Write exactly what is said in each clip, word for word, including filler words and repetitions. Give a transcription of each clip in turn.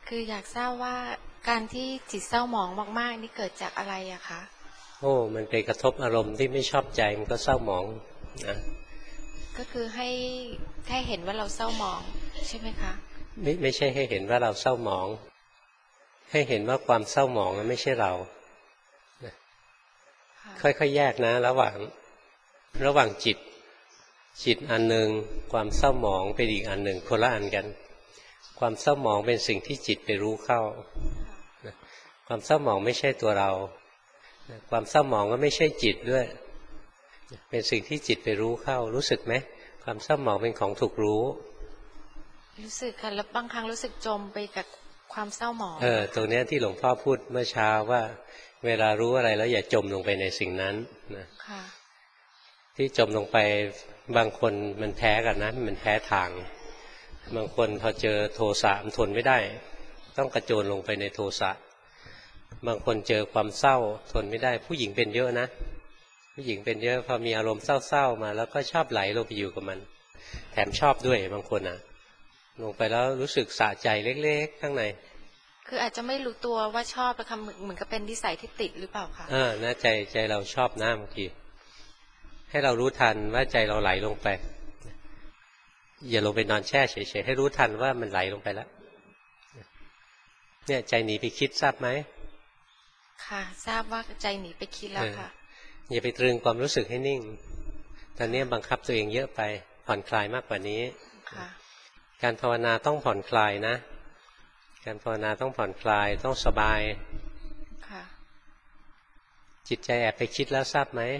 คืออยากทราบว่าการที่จิตเศร้าหมองมากๆนี่เกิดจากอะไรอะคะโอ้มันไปกระทบอารมณ์ที่ไม่ชอบใจมันก็เศร้าหมองนะก็คือให้ให้เห็นว่าเราเศร้าหมองใช่ไหมคะไม่ไม่ใช่ให้เห็นว่าเราเศร้าหมองให้เห็นว่าความเศร้าหมองมันไม่ใช่เราค่อยๆแยกนะระหว่างระหว่างจิตจิตอันหนึ่งความเศร้าหมองเป็นอีกอันหนึ่งคนละอันกันความเศร้าหมองเป็นสิ่งที่จิตไปรู้เข้าความเศร้าหมองไม่ใช่ตัวเราความเศร้าหมองก็ไม่ใช่จิตด้วยเป็นสิ่งที่จิตไปรู้เข้ารู้สึกไหมความเศร้าหมองเป็นของถูกรู้รู้สึกค่ะแล้วบางครั้งรู้สึกจมไปกับความเศร้าหมองเออตรงนี้ที่หลวงพ่อพูดเมื่อเช้าว่าเวลารู้อะไรแล้วอย่าจมลงไปในสิ่งนั้นนะที่จมลงไปบางคนมันแพ้กันนะมันแพ้ทางบางคนพอเจอโทสะมันทนไม่ได้ต้องกระโจนลงไปในโทสะบางคนเจอความเศร้าทนไม่ได้ผู้หญิงเป็นเยอะนะผู้หญิงเป็นเยอะพอมีอารมณ์เศร้าๆมาแล้วก็ชอบไหลลงไปอยู่กับมันแถมชอบด้วยบางคนอ่ะลงไปแล้วรู้สึกสะใจเล็กๆข้างในคืออาจจะไม่รู้ตัวว่าชอบนะคะเหมือนกับเป็นนิสัยที่ติดหรือเปล่าคะอ่านะใจใจเราชอบนะบางทีให้เรารู้ทันว่าใจเราไหลลงไปอย่าลงไปนอนแช่เฉยๆให้รู้ทันว่ามันไหลลงไปแล้วเนี่ยใจหนีไปคิดทราบไหมค่ะทราบว่าใจหนีไปคิดแล้วค่ะอย่าไปตรึงความรู้สึกให้นิ่งตอนนี้บังคับตัวเองเยอะไปผ่อนคลายมากกว่านี้การภาวนาต้องผ่อนคลายนะการภาวนาต้องผ่อนคลายต้องสบายจิตใจแอบไปคิดแล้วทราบไหม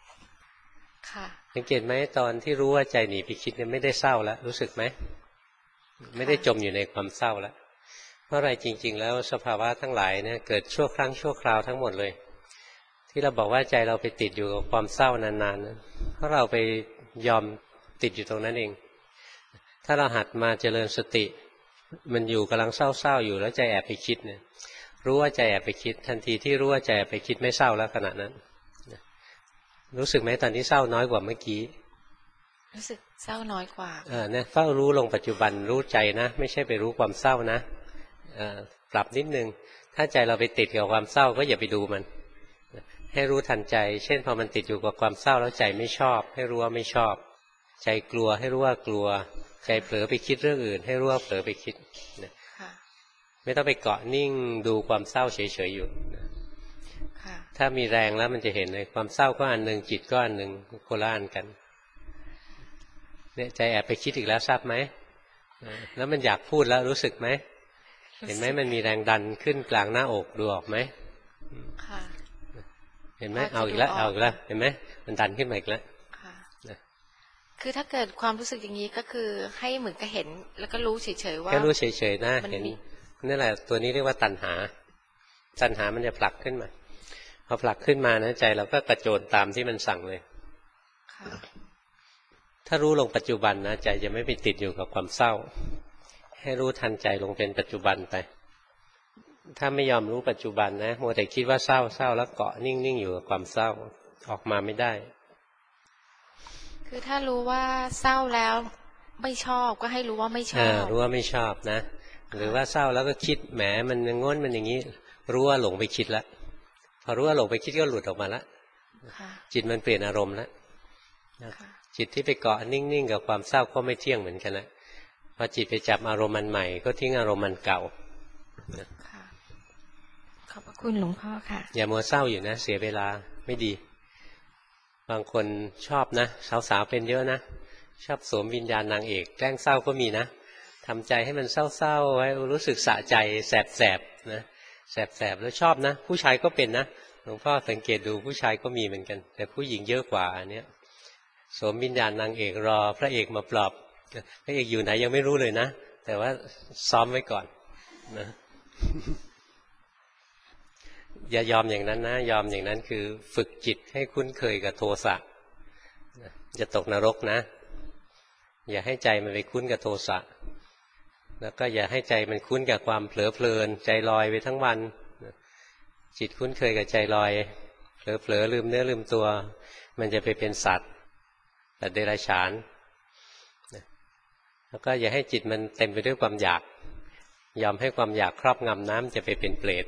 สังเกตไหมตอนที่รู้ว่าใจหนีไปคิดเนี่ยไม่ได้เศร้าแล้วรู้สึกไหมไม่ได้จมอยู่ในความเศร้าแล้วเพราะอะไรจริงๆแล้วสภาวะทั้งหลายเนี่ยเกิดชั่วครั้งชั่วคราวทั้งหมดเลยที่เราบอกว่าใจเราไปติดอยู่กับความเศร้านานๆเพราะเราไปยอมติดอยู่ตรงนั้นเองถ้าเราหัดมาเจริญสติมันอยู่กำลังเศร้าๆอยู่แล้วใจแอบไปคิดเนี่ยรู้ว่าใจแอบไปคิดทันทีที่รู้ว่าใจแอบไปคิดไม่เศร้าแล้วขณะนั้นรู้สึกไหมตอนนี้เศร้าน้อยกว่าเมื่อกี้รู้สึกเศร้าน้อยกว่าเออเนี่ยเฝ้ารู้ลงปัจจุบันรู้ใจนะไม่ใช่ไปรู้ความเศร้านะเออปรับนิดนึงถ้าใจเราไปติดกับความเศร้าก็อย่าไปดูมันให้รู้ทันใจเช่นพอมันติดอยู่กับความเศร้าแล้วใจไม่ชอบให้รู้ว่าไม่ชอบใจกลัวให้รู้ว่ากลัวใจเผลอไปคิดเรื่องอื่นให้รู้ว่าเผลอไปคิดนะไม่ต้องไปเกาะนิ่งดูความเศร้าเฉยๆอยู่ถ้ามีแรงแล้วมันจะเห็นเลยความเศร้าก็อันหนึ่งจิตก็อันหนึ่งคนละอันกันเนี่ยใจแอบไปคิดอีกแล้วทราบไหมแล้วมันอยากพูดแล้วรู้สึกไหมเห็นไหมมันมีแรงดันขึ้นกลางหน้าอกดูออกไหมเห็นไหมเอาอีกแล้วเอาอีกแล้วเห็นไหมมันดันขึ้นมาอีกแล้วคือถ้าเกิดความรู้สึกอย่างนี้ก็คือให้เหมือนกับเห็นแล้วก็รู้เฉยๆว่าแค่รู้เฉยๆนะเห็นนี่แหละตัวนี้เรียกว่าตัณหาตัณหามันจะผลักขึ้นมาพอผลักขึ้นมานะใจเราก็กระโจนตามที่มันสั่งเลยถ้ารู้ลงปัจจุบันนะใจจะไม่ไปติดอยู่กับความเศร้าให้รู้ทันใจลงเป็นปัจจุบันไปถ้าไม่ยอมรู้ปัจจุบันนะมัวแต่คิดว่าเศร้าเศร้าแล้วเกาะนิ่งๆอยู่กับความเศร้าออกมาไม่ได้คือถ้ารู้ว่าเศร้าแล้วไม่ชอบก็ให้รู้ว่าไม่ชอบรู้ว่าไม่ชอบนะหรือว่าเศร้าแล้วก็คิดแหมมันง้นมันอย่างนี้รู้ว่าหลงไปคิดแล้วพอรู้ว่าหลงไปคิดก็หลุดออกมาแล้วจิตมันเปลี่ยนอารมณ์แล้วจิตที่ไปเกาะนิ่งๆกับความเศร้าก็ไม่เที่ยงเหมือนกันนะพอจิตไปจับอารมณ์มันใหม่ก็ทิ้งอารมณ์มันเก่าขอบพระคุณหลวงพ่อค่ะอย่ามัวเศร้าอยู่นะเสียเวลาไม่ดีบางคนชอบนะสาวๆเป็นเยอะนะชอบสวมวิญญาณนางเอกแกล้งเศร้าก็มีนะทำใจให้มันเศร้าๆไว้รู้สึกสะใจแสบๆนะแสบๆแล้วชอบนะผู้ชายก็เป็นนะหลวงพ่อสังเกตดูผู้ชายก็มีเหมือนกันแต่ผู้หญิงเยอะกว่าอันเนี้ยสวมวิญญาณนางเอกรอพระเอกมาปลอบพระเอกอยู่ไหนยังไม่รู้เลยนะแต่ว่าซ้อมไว้ก่อนนะอย่ายอมอย่างนั้นนะยอมอย่างนั้นคือฝึกจิตให้คุ้นเคยกับโทสะจะตกนรกนะอย่าให้ใจมันไปคุ้นกับโทสะแล้วก็อย่าให้ใจมันคุ้นกับความเผลอเพลินใจลอยไปทั้งวันจิตคุ้นเคยกับใจลอยเผลอๆลืมเนื้อลืมตัวมันจะไปเป็นสัตว์สัตว์เดรัจฉานแล้วก็อย่าให้จิตมันเต็มไปด้วยความอยากยอมให้ความอยากครอบงำน้ำจะไปเป็นเปรต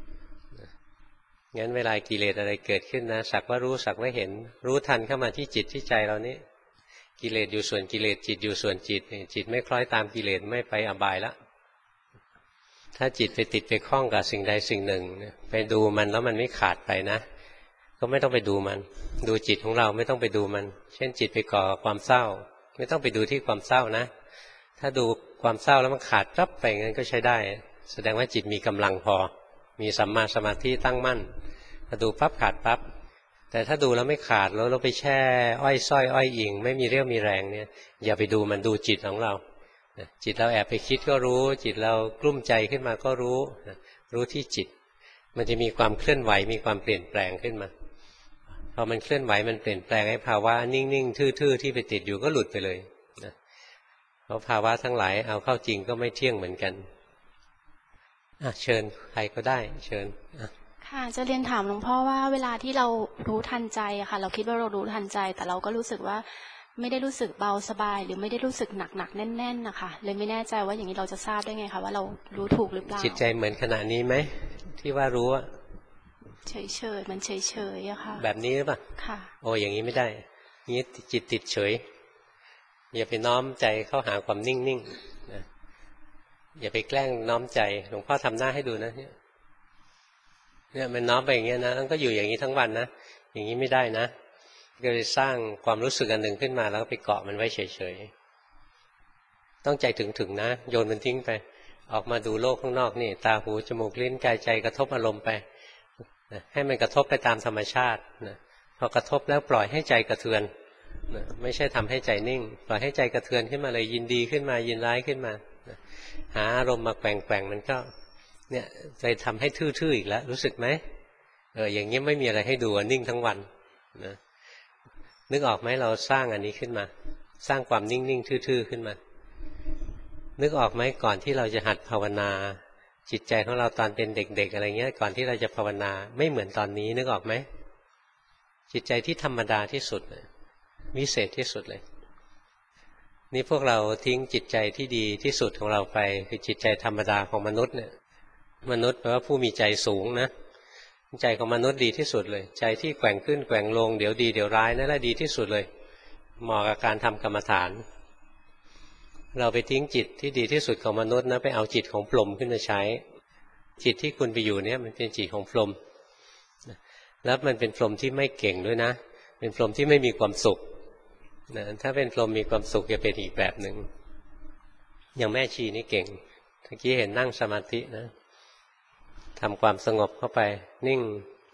งั้นเวลากิเลสอะไรเกิดขึ้นนะสักว่ารู้สักว่าเห็นรู้ทันเข้ามาที่จิตที่ใจเรานี้กิเลสอยู่ส่วนกิเลสจิตอยู่ส่วนจิตจิตไม่คล้อยตามกิเลสไม่ไปอบายละถ้าจิตไปติดไปคล้องกับสิ่งใดสิ่งหนึ่งไปดูมันแล้วมันไม่ขาดไปนะก็ไม่ต้องไปดูมันดูจิตของเราไม่ต้องไปดูมันเช่นจิตไปก่อความเศร้าไม่ต้องไปดูที่ความเศร้านะถ้าดูความเศร้าแล้วมันขาดปั๊บไปงั้นก็ใช้ได้แสดงว่าจิตมีกำลังพอมีสัมมาสมาธิตั้งมั่นถ้าดูปั๊บขาดปั๊บแต่ถ้าดูแล้วไม่ขาดแล้วเราไปแช่อ้อยส้อยอ้อยอิงไม่มีเรี่ยวมีแรงเนี่ยอย่าไปดูมันดูจิตของเราจิตเราแอบไปคิดก็รู้จิตเรากลุ้มใจขึ้นมาก็รู้รู้ที่จิตมันจะมีความเคลื่อนไหวมีความเปลี่ยนแปลงขึ้นมาพอมันเคลื่อนไหวมันเปลี่ยนแปลงให้ภาวะนิ่งๆทื่อๆที่ไปติดอยู่ก็หลุดไปเลยนะเพราะภาวะทั้งหลายเอาเข้าจริงก็ไม่เที่ยงเหมือนกันอ่ะเชิญใครก็ได้เชิญค่ะจะเรียนถามหลวงพ่อว่าเวลาที่เรารู้ทันใจอะค่ะเราคิดว่าเรารู้ทันใจแต่เราก็รู้สึกว่าไม่ได้รู้สึกเบาสบายหรือไม่ได้รู้สึกหนักหนักแน่นๆนะคะเลยไม่แน่ใจว่าอย่างนี้เราจะทราบได้ไงคะว่าเรารู้ถูกหรือเปล่าจิตใจเหมือนขณะนี้ไหมที่ว่ารู้อะเฉยๆมันเฉยๆอะค่ะแบบนี้หรือเปล่าค่ะโอ้อย่างนี้ไม่ได้นี้จิตติดเฉยอย่าไปน้อมใจเข้าหาความนิ่งๆนะอย่าไปแกล้งน้อมใจหลวงพ่อทำหน้าให้ดูนะเนี่ยเนี่ยมันน้อมไปอย่างเงี้ยนะมันก็อยู่อย่างนี้ทั้งวันนะอย่างนี้ไม่ได้นะก็เลยสร้างความรู้สึกอันหนึ่งขึ้นมาแล้วไปเกาะมันไว้เฉยๆต้องใจถึงๆนะโยนมันทิ้งไปออกมาดูโลกข้างนอกนี่ตาหูจมูกลิ้นกายใจกระทบอารมณ์ไปนะให้มันกระทบไปตามธรรมชาตินะพอกระทบแล้วปล่อยให้ใจกระเทือนนะไม่ใช่ทำให้ใจนิ่งปล่อยให้ใจกระเทือนขึ้นมาเลยยินดีขึ้นมายินร้ายขึ้นมานะหาอารมณ์มาแกว่งๆมันก็เนี่ยใจทำให้ทื่อๆอีกแล้วรู้สึกไหมเอออย่างนี้ไม่มีอะไรให้ดูนิ่งทั้งวันนะนึกออกไหมเราสร้างอันนี้ขึ้นมาสร้างความนิ่งๆทื่อๆขึ้นมานึกออกไหมก่อนที่เราจะหัดภาวนาจิตใจของเราตอนเป็นเด็กๆอะไรเงี้ยก่อนที่เราจะภาวนาไม่เหมือนตอนนี้นึกออกไหมจิตใจที่ธรรมดาที่สุดวิเศษที่สุดเลยนี่พวกเราทิ้งจิตใจที่ดีที่สุดของเราไปคือจิตใจธรรมดาของมนุษย์เนี่ยมนุษย์แปลว่าผู้มีใจสูงนะใจของมนุษย์ดีที่สุดเลยใจที่แกว่งขึ้นแกว่งลงเดี๋ยวดีเดี๋ยวร้ายนั่นแหละดีที่สุดเลยเหมาะกับการทำกรรมฐานเราไปทิ้งจิตที่ดีที่สุดของมนุษย์นะไปเอาจิตของพรหมขึ้นมาใช้จิตที่คุณไปอยู่เนี่ยมันเป็นจิตของพรหมแล้วมันเป็นพรหมที่ไม่เก่งด้วยนะเป็นพรหมที่ไม่มีความสุขนะถ้าเป็นพรหมมีความสุขจะเป็นอีกแบบหนึ่งอย่างแม่ชีนี่เก่งเมื่อกี้เห็นนั่งสมาธินะทำความสงบเข้าไปนิ่ง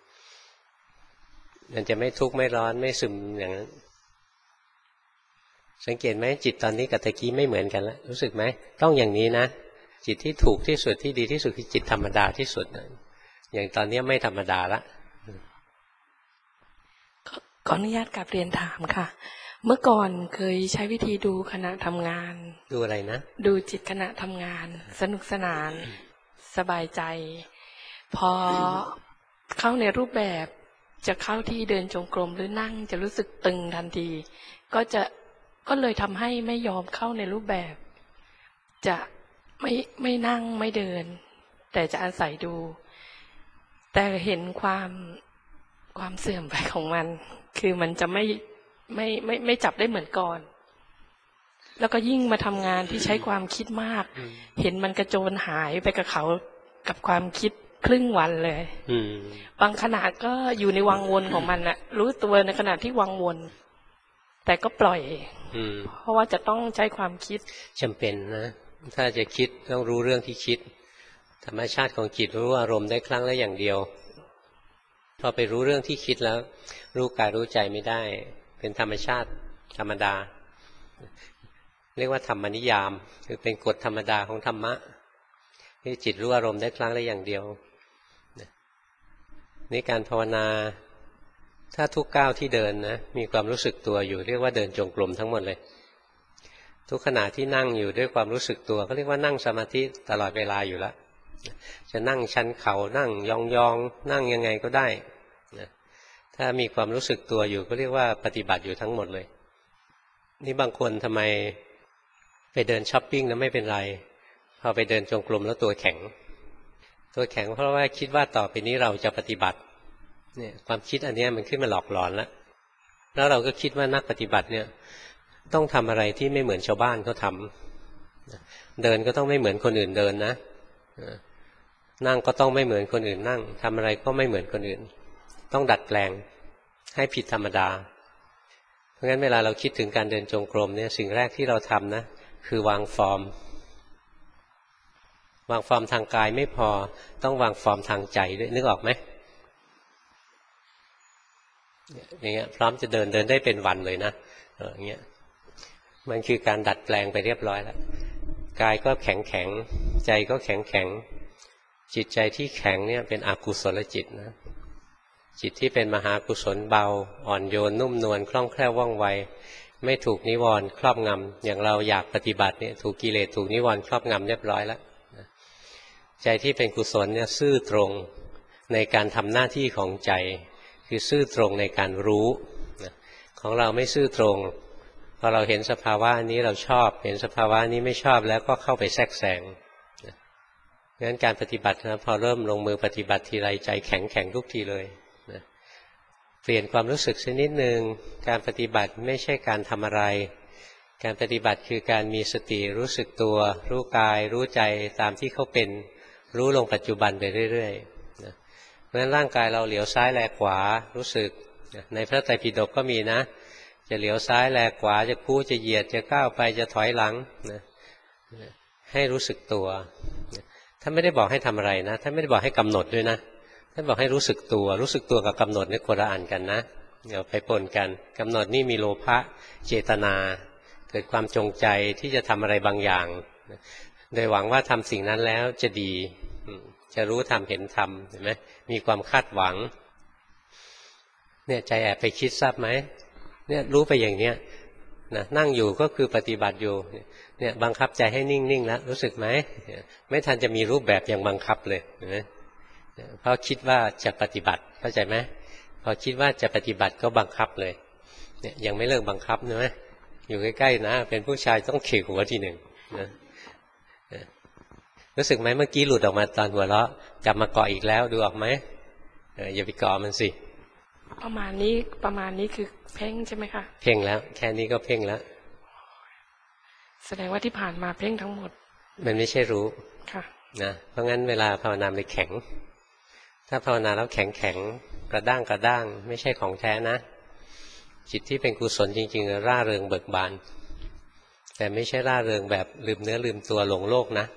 มันจะไม่ทุกข์ไม่ร้อนไม่ซึมอย่างนั้นสังเกตไหมจิตตอนนี้กับตะกี้ไม่เหมือนกันแล้วรู้สึกไหมต้องอย่างนี้นะจิตที่ถูกที่สุดที่ดีที่สุดคือจิตธรรมดาที่สุดนะอย่างตอนนี้ไม่ธรรมดาละขออนุญาตกลับเรียนถามค่ะเมื่อก่อนเคยใช้วิธีดูขณะทำงานดูอะไรนะดูจิตขณะทำงานสนุกสนานสบายใจพอเข้าในรูปแบบจะเข้าที่เดินจงกรมหรือนั่งจะรู้สึกตึงทันทีก็จะก็เลยทำให้ไม่ยอมเข้าในรูปแบบจะไม่ไม่นั่งไม่เดินแต่จะอาศัยดูแต่เห็นความความเสื่อมไปของมันคือมันจะไม่ไม่ไม่ไม่จับได้เหมือนก่อนแล้วก็ยิ่งมาทำงานที่ใช้ความคิดมากเห็นมันกระโจนหายไปกับเขากับความคิดครึ่งวันเลยบางขณะก็อยู่ในวังวนของมันนะรู้ตัวในขณะที่วังวนแต่ก็ปล่อยเพราะว่าจะต้องใช้ความคิดจำเป็นนะถ้าจะคิดต้องรู้เรื่องที่คิดธรรมชาติของจิตรู้อารมณ์ได้ครั้งละอย่างเดียวพอไปรู้เรื่องที่คิดแล้วรู้กายรู้ใจไม่ได้เป็นธรรมชาติธรรมดาเรียกว่าธรรมนิยามคือเป็นกฎธรรมดาของธรรมะที่จิตรู้อารมณ์ได้ครั้งละอย่างเดียวนี่การภาวนาถ้าทุกก้าวที่เดินนะมีความรู้สึกตัวอยู่เรียกว่าเดินจงกรมทั้งหมดเลยทุกขณะที่นั่งอยู่ด้วยความรู้สึกตัวก็เรียกว่านั่งสมาธิตลอดเวลาอยู่แล้วจะนั่งชันเข่านั่งยองๆนั่งยังไงก็ได้นะถ้ามีความรู้สึกตัวอยู่ก็เรียกว่าปฏิบัติอยู่ทั้งหมดเลยนี่บางคนทำไมไปเดินช้อปปิ้งแล้วไม่เป็นไรพพอไปเดินจงกรมแล้วตัวแข็งตัวแข็งเพราะว่าคิดว่าต่อไปนี้เราจะปฏิบัติเนี่ยความคิดอันนี้มันขึ้นมาหลอกหลอนแล้วแล้วเราก็คิดว่านักปฏิบัติเนี่ยต้องทำอะไรที่ไม่เหมือนชาวบ้านเขาทำเดินก็ต้องไม่เหมือนคนอื่นเดินนะนั่งก็ต้องไม่เหมือนคนอื่นนั่งทำอะไรก็ไม่เหมือนคนอื่นต้องดัดแปลงให้ผิดธรรมดาเพราะงั้นเวลาเราคิดถึงการเดินจงกรมเนี่ยสิ่งแรกที่เราทำนะคือวางฟอร์มวางฟอร์มทางกายไม่พอต้องวางฟอร์มทางใจด้วยนึกออกไหมอย่างเงี้ยพร้อมจะเดินเดินได้เป็นวันเลยนะอย่างเงี้ยมันคือการดัดแปลงไปเรียบร้อยแล้วกายก็แข็งแข็งใจก็แข็งแข็งจิตใจที่แข็งเนี่ยเป็นอกุศลจิตนะจิตที่เป็นมหากุศลเบาอ่อนโยนนุ่มนวลคล่องแคล่วว่องไวไม่ถูกนิวรณ์ครอบงำอย่างเราอยากปฏิบัติเนี่ยถูกกิเลสถูกนิวรณ์ครอบงำเรียบร้อยแล้วใจที่เป็นกุศลเนี่ยซื่อตรงในการทำหน้าที่ของใจคือซื่อตรงในการรู้ของเราไม่ซื่อตรงพอเราเห็นสภาวะนี้เราชอบเห็นสภาวะนี้ไม่ชอบแล้วก็เข้าไปแทรกแซงงั้นการปฏิบัตินะพอเริ่มลงมือปฏิบัติทีไรใจแข็งแข็งทุกทีเลยนะเปลี่ยนความรู้สึกสักนิดนึงการปฏิบัติไม่ใช่การทำอะไรการปฏิบัติคือการมีสติรู้สึกตัวรู้กายรู้ใจตามที่เขาเป็นรู้ลงปัจจุบันไปเรื่อยๆนะเพราะฉะนั้นร่างกายเราเหลียวซ้ายแลขวารู้สึกในพระไตรปิฎกก็มีนะจะเหลียวซ้ายแลขวาจะคู่จะเหยียดจะก้าวไปจะถอยหลังนะให้รู้สึกตัวท่านไม่ได้บอกให้ทำอะไรนะท่านไม่ได้บอกให้กำหนดด้วยนะท่านบอกให้รู้สึกตัวรู้สึกตัวกับกำหนดนี่คนละอันกันนะเดี๋ยวไปปนกันกำหนดนี่มีโลภะเจตนาเกิดความจงใจที่จะทำอะไรบางอย่างโดยหวังว่าทำสิ่งนั้นแล้วจะดีจะรู้ทำเห็นทำเห็นไหมมีความคาดหวังเนี่ยใจแอบไปคิดทราบไหมเนี่ยรู้ไปอย่างเนี้ยนะนั่งอยู่ก็คือปฏิบัติอยู่เนี่ยบังคับใจให้นิ่งๆแล้วรู้สึกไหมไม่ทันจะมีรูปแบบอย่างบังคับเลยนะเพราะคิดว่าจะปฏิบัติเข้าใจไหมพอคิดว่าจะปฏิบัติก็บังคับเลยเนี่ยยังไม่เลิกบังคับนะอยู่ใกล้ๆนะเป็นผู้ชายต้องเขกหัวทีหนึ่งนะรู้สึกไหมเมื่อกี้หลุดออกมาตอนหัวเราะกลับมาเกาะอีกแล้วดูออกไหมอย่าไปเกาะมันสิประมาณนี้ประมาณนี้คือเพ่งใช่ไหมคะเพ่งแล้วแค่นี้ก็เพ่งแล้วแสดงว่าที่ผ่านมาเพ่งทั้งหมดมันไม่ใช่รู้ค่ะนะเพราะงั้นเวลาภาวนาเลยแข็งถ้าภาวนาแล้วแข็งแข็งกระด้างกระด้างไม่ใช่ของแท้นะจิตที่เป็นกุศลจริงๆร่าเริงเบิกบานแต่ไม่ใช่ร่าเริงแบบลืมเนื้อลืมตัวหลงโลกนะ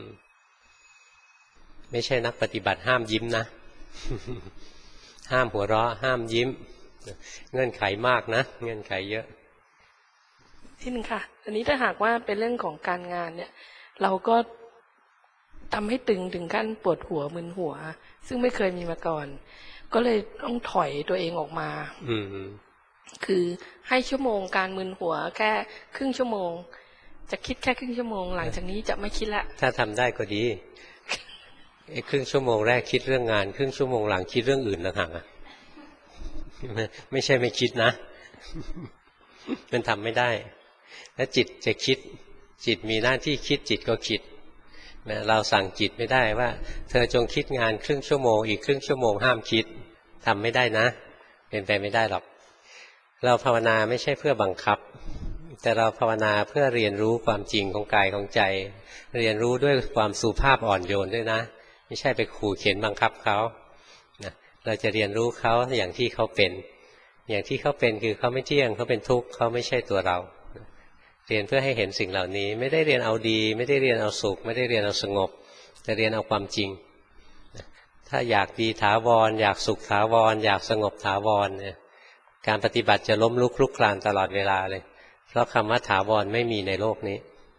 ไม่ใช่นักปฏิบัติห้ามยิ้มนะห้ามหัวเราะห้ามยิ้มเงื่อนไขมากนะเงื่อนไขเยอะที่หนึ่งค่ะอันนี้ถ้าหากว่าเป็นเรื่องของการงานเนี่ยเราก็ทำให้ตึงถึงขั้นปวดหัวมึนหัวซึ่งไม่เคยมีมาก่อนก็เลยต้องถอยตัวเองออกมาอืมคือให้ชั่วโมงการมึนหัวแค่ครึ่งชั่วโมงจะคิดแค่ครึ่งชั่วโมงหลังจากนี้จะไม่คิดละถ้าทำได้ก็ดีไอ้ครึ่งชั่วโมงแรกคิดเรื่องงานครึ่งชั่วโมงหลังคิดเรื่องอื่นนะฮะไม่ใช่ไม่คิดนะมันทำไม่ได้แล้วจิตจะคิดจิตมีหน้าที่คิดจิตก็คิดนะเราสั่งจิตไม่ได้ว่าเธอจงคิดงานครึ่งชั่วโมงอีกครึ่งชั่วโมงห้ามคิดทำไม่ได้นะเป็นไปไม่ได้หรอกเราภาวนาไม่ใช่เพื่อบังคับแต่เราภาวนาเพื่อเรียนรู้ความจริงของกายของใจเรียนรู้ด้วยความสุภาพอ่อนโยนด้วยนะไม่ใช่ไปขู่เข็นบังคับเขานะเราจะเรียนรู้เขาอย่างที่เขาเป็นอย่างที่เขาเป็นคือเขาไม่เที่ยงเขาเป็นทุกข์เขาไม่ใช่ตัวเราเรียนเพื่อให้เห็นสิ่งเหล่านี้ไม่ได้เรียนเอาดีไม่ได้เรียนเอาสุขไม่ได้เรียนเอาสงบแต่เรียนเอาความจริงถ้าอยากดีถาวรอยากสุขถาวรอยากสงบถาวรเนี่ยการปฏิบัติจะล้มลุกคลุกคลานตลอดเวลาเลยเพราะคำว่าถาวรไม่มีในโลกนี้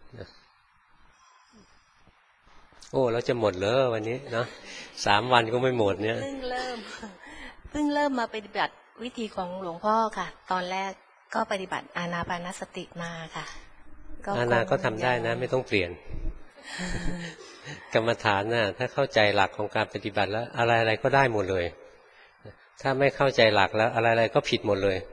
โอ้แล้วจะหมดเลยวันนี้เนาะสามวันก็ไม่หมดเนี่ยเพิ่งเริ่มเพิ่งเริ่มมาปฏิบัติวิธีของหลวงพ่อค่ะตอนแรกก็ปฏิบัติอานาปานสติมาค่ะอานาก็ทำได้นะไม่ต้องเปลี่ยนกรรมฐานน่ะถ้าเข้าใจหลักของการปฏิบัติแล้วอะไรๆก็ได้หมดเลยถ้าไม่เข้าใจหลักแล้วอะไรๆก็ผิดหมดเลย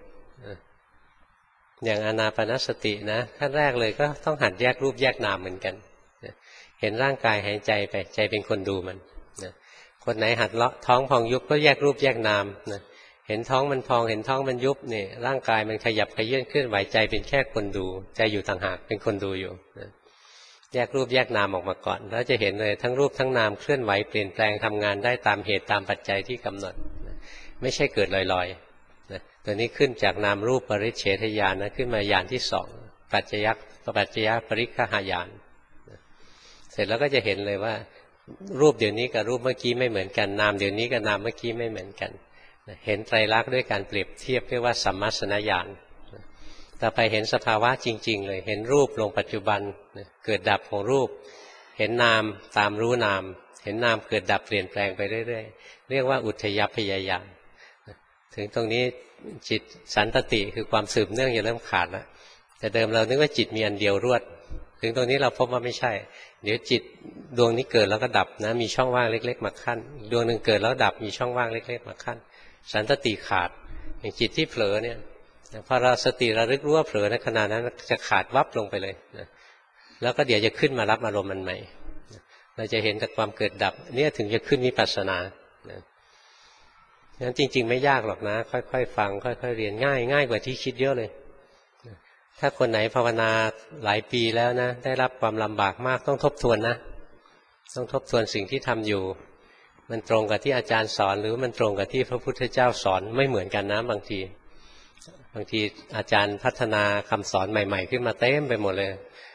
อย่างอานาปานสตินะขั้นแรกเลยก็ต้องหัดแยกรูปแยกนามเหมือนกันเห็นร่างกายหายใจไปใจเป็นคนดูมันนะคนไหนหัดเลาะท้องพองยุบก็แยกรูปแยกนามนะเห็นท้องมันพองเห็นท้องมันยุบเนี่ยร่างกายมันขยับขยื่นเคลื่อนไหวใจเป็นแค่คนดูใจอยู่ต่างหากเป็นคนดูอยู่นะแยกรูปแยกนามออกมาก่อนแล้วจะเห็นเลยทั้งรูปทั้งนามเคลื่อนไหวเปลี่ยนแปลงทำงานได้ตามเหตุตามปัจจัยที่กำหนดนะไม่ใช่เกิดลอยๆนะตัวนี้ขึ้นจากนามรูปปริเฉทญาณนะขึ้นมาญาณที่สองปัจจยักปัจจยปริคหญาณเสร็จแล้วก็จะเห็นเลยว่ารูปเดี๋ยวนี้กับรูปเมื่อกี้ไม่เหมือนกันนามเดี๋ยวนี้กับนามเมื่อกี้ไม่เหมือนกันเห็นไตรลักษณ์ด้วยการเปรียบเทียบเรียกว่าสัมมัสสนญาณต่อไปเห็นสภาวะจริงๆเลยเห็นรูปลงปัจจุบันเกิดดับของรูปเห็นนามตามรู้นามเห็นนามเกิดดับเปลี่ยนแปลงไปเรื่อยๆเรียกว่าอุทยพยญาณถึงตรงนี้จิตสันตติคือความสืบเนื่องจะเริ่มขาดแล้วแต่เดิมเรานึกว่าจิตมีอันเดียวรวดถึงตรงนี้เราพบว่าไม่ใช่เดี๋ยวจิตดวงนี้เกิดแล้วก็ดับนะมีช่องว่างเล็กๆมาขั้นดวงหนึ่งเกิดแล้วดับมีช่องว่างเล็กๆมาขั้นสันตติขาดอย่างจิตที่เผลอเนี่ยพอเราสติระลึกรู้ว่าเผลอในขณะนั้นจะขาดวับลงไปเลยนะแล้วก็เดี๋ยวจะขึ้นมารับอารมณ์มันใหม่เราจะเห็นแต่ความเกิดดับเนี่ยถึงจะขึ้นวิปัสสนานะงั้นจริงๆไม่ยากหรอกนะค่อยๆฟังค่อยๆเรียนง่ายง่ายกว่าที่คิดเยอะเลยถ้าคนไหนภาวนาหลายปีแล้วนะได้รับความลำบากมากต้องทบทวนนะต้องทบทวนสิ่งที่ทำอยู่มันตรงกับที่อาจารย์สอนหรือมันตรงกับที่พระพุทธเจ้าสอนไม่เหมือนกันนะบางทีบางทีอาจารย์พัฒนาคำสอนใหม่ๆขึ้นมาเต็มไปหมดเลย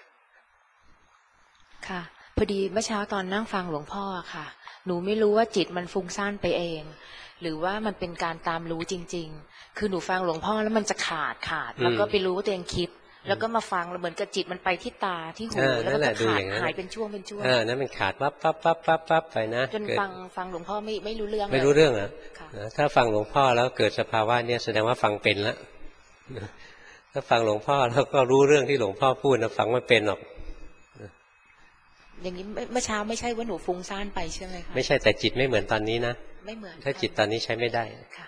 ค่ะพอดีเมื่อเช้าตอนนั่งฟังหลวงพ่อค่ะหนูไม่รู้ว่าจิตมันฟุ้งซ่านไปเองหรือว่ามันเป็นการตามรู้จริงๆคือหนูฟังหลวงพ่อแล้วมันจะขาดขาดแล้วก็ไปรู้ว่าตัวเองคิดแล้วก็มาฟังแล้วเหมือนกับจิตมันไปที่ตาที่หูแล้วก็ขาดหายเป็นช่วงเป็นช่วงเออนั่นมันขาดปั๊บปั๊บปั๊บปั๊บปั๊บไปนะจนฟังฟังหลวงพ่อไม่ไม่รู้เรื่องไม่รู้เรื่องเหรอถ้าฟังหลวงพ่อแล้วเกิดสภาวะเนี่ยแสดงว่าฟังเป็นแล้วถ้าฟังหลวงพ่อแล้วก็รู้เรื่องที่หลวงพ่อพูดนะฟังไม่เป็นหรอกอย่างนี้เมื่อเช้าไม่ใช่ว่าหนูฟุ้งซ่านไปใช่ไหมคะไม่ใช่แต่จิตไม่เหมือนตอนนี้นะไม่เหมือนถ้าจิตตอนนี้ใช้ไม่ได้ค่ะ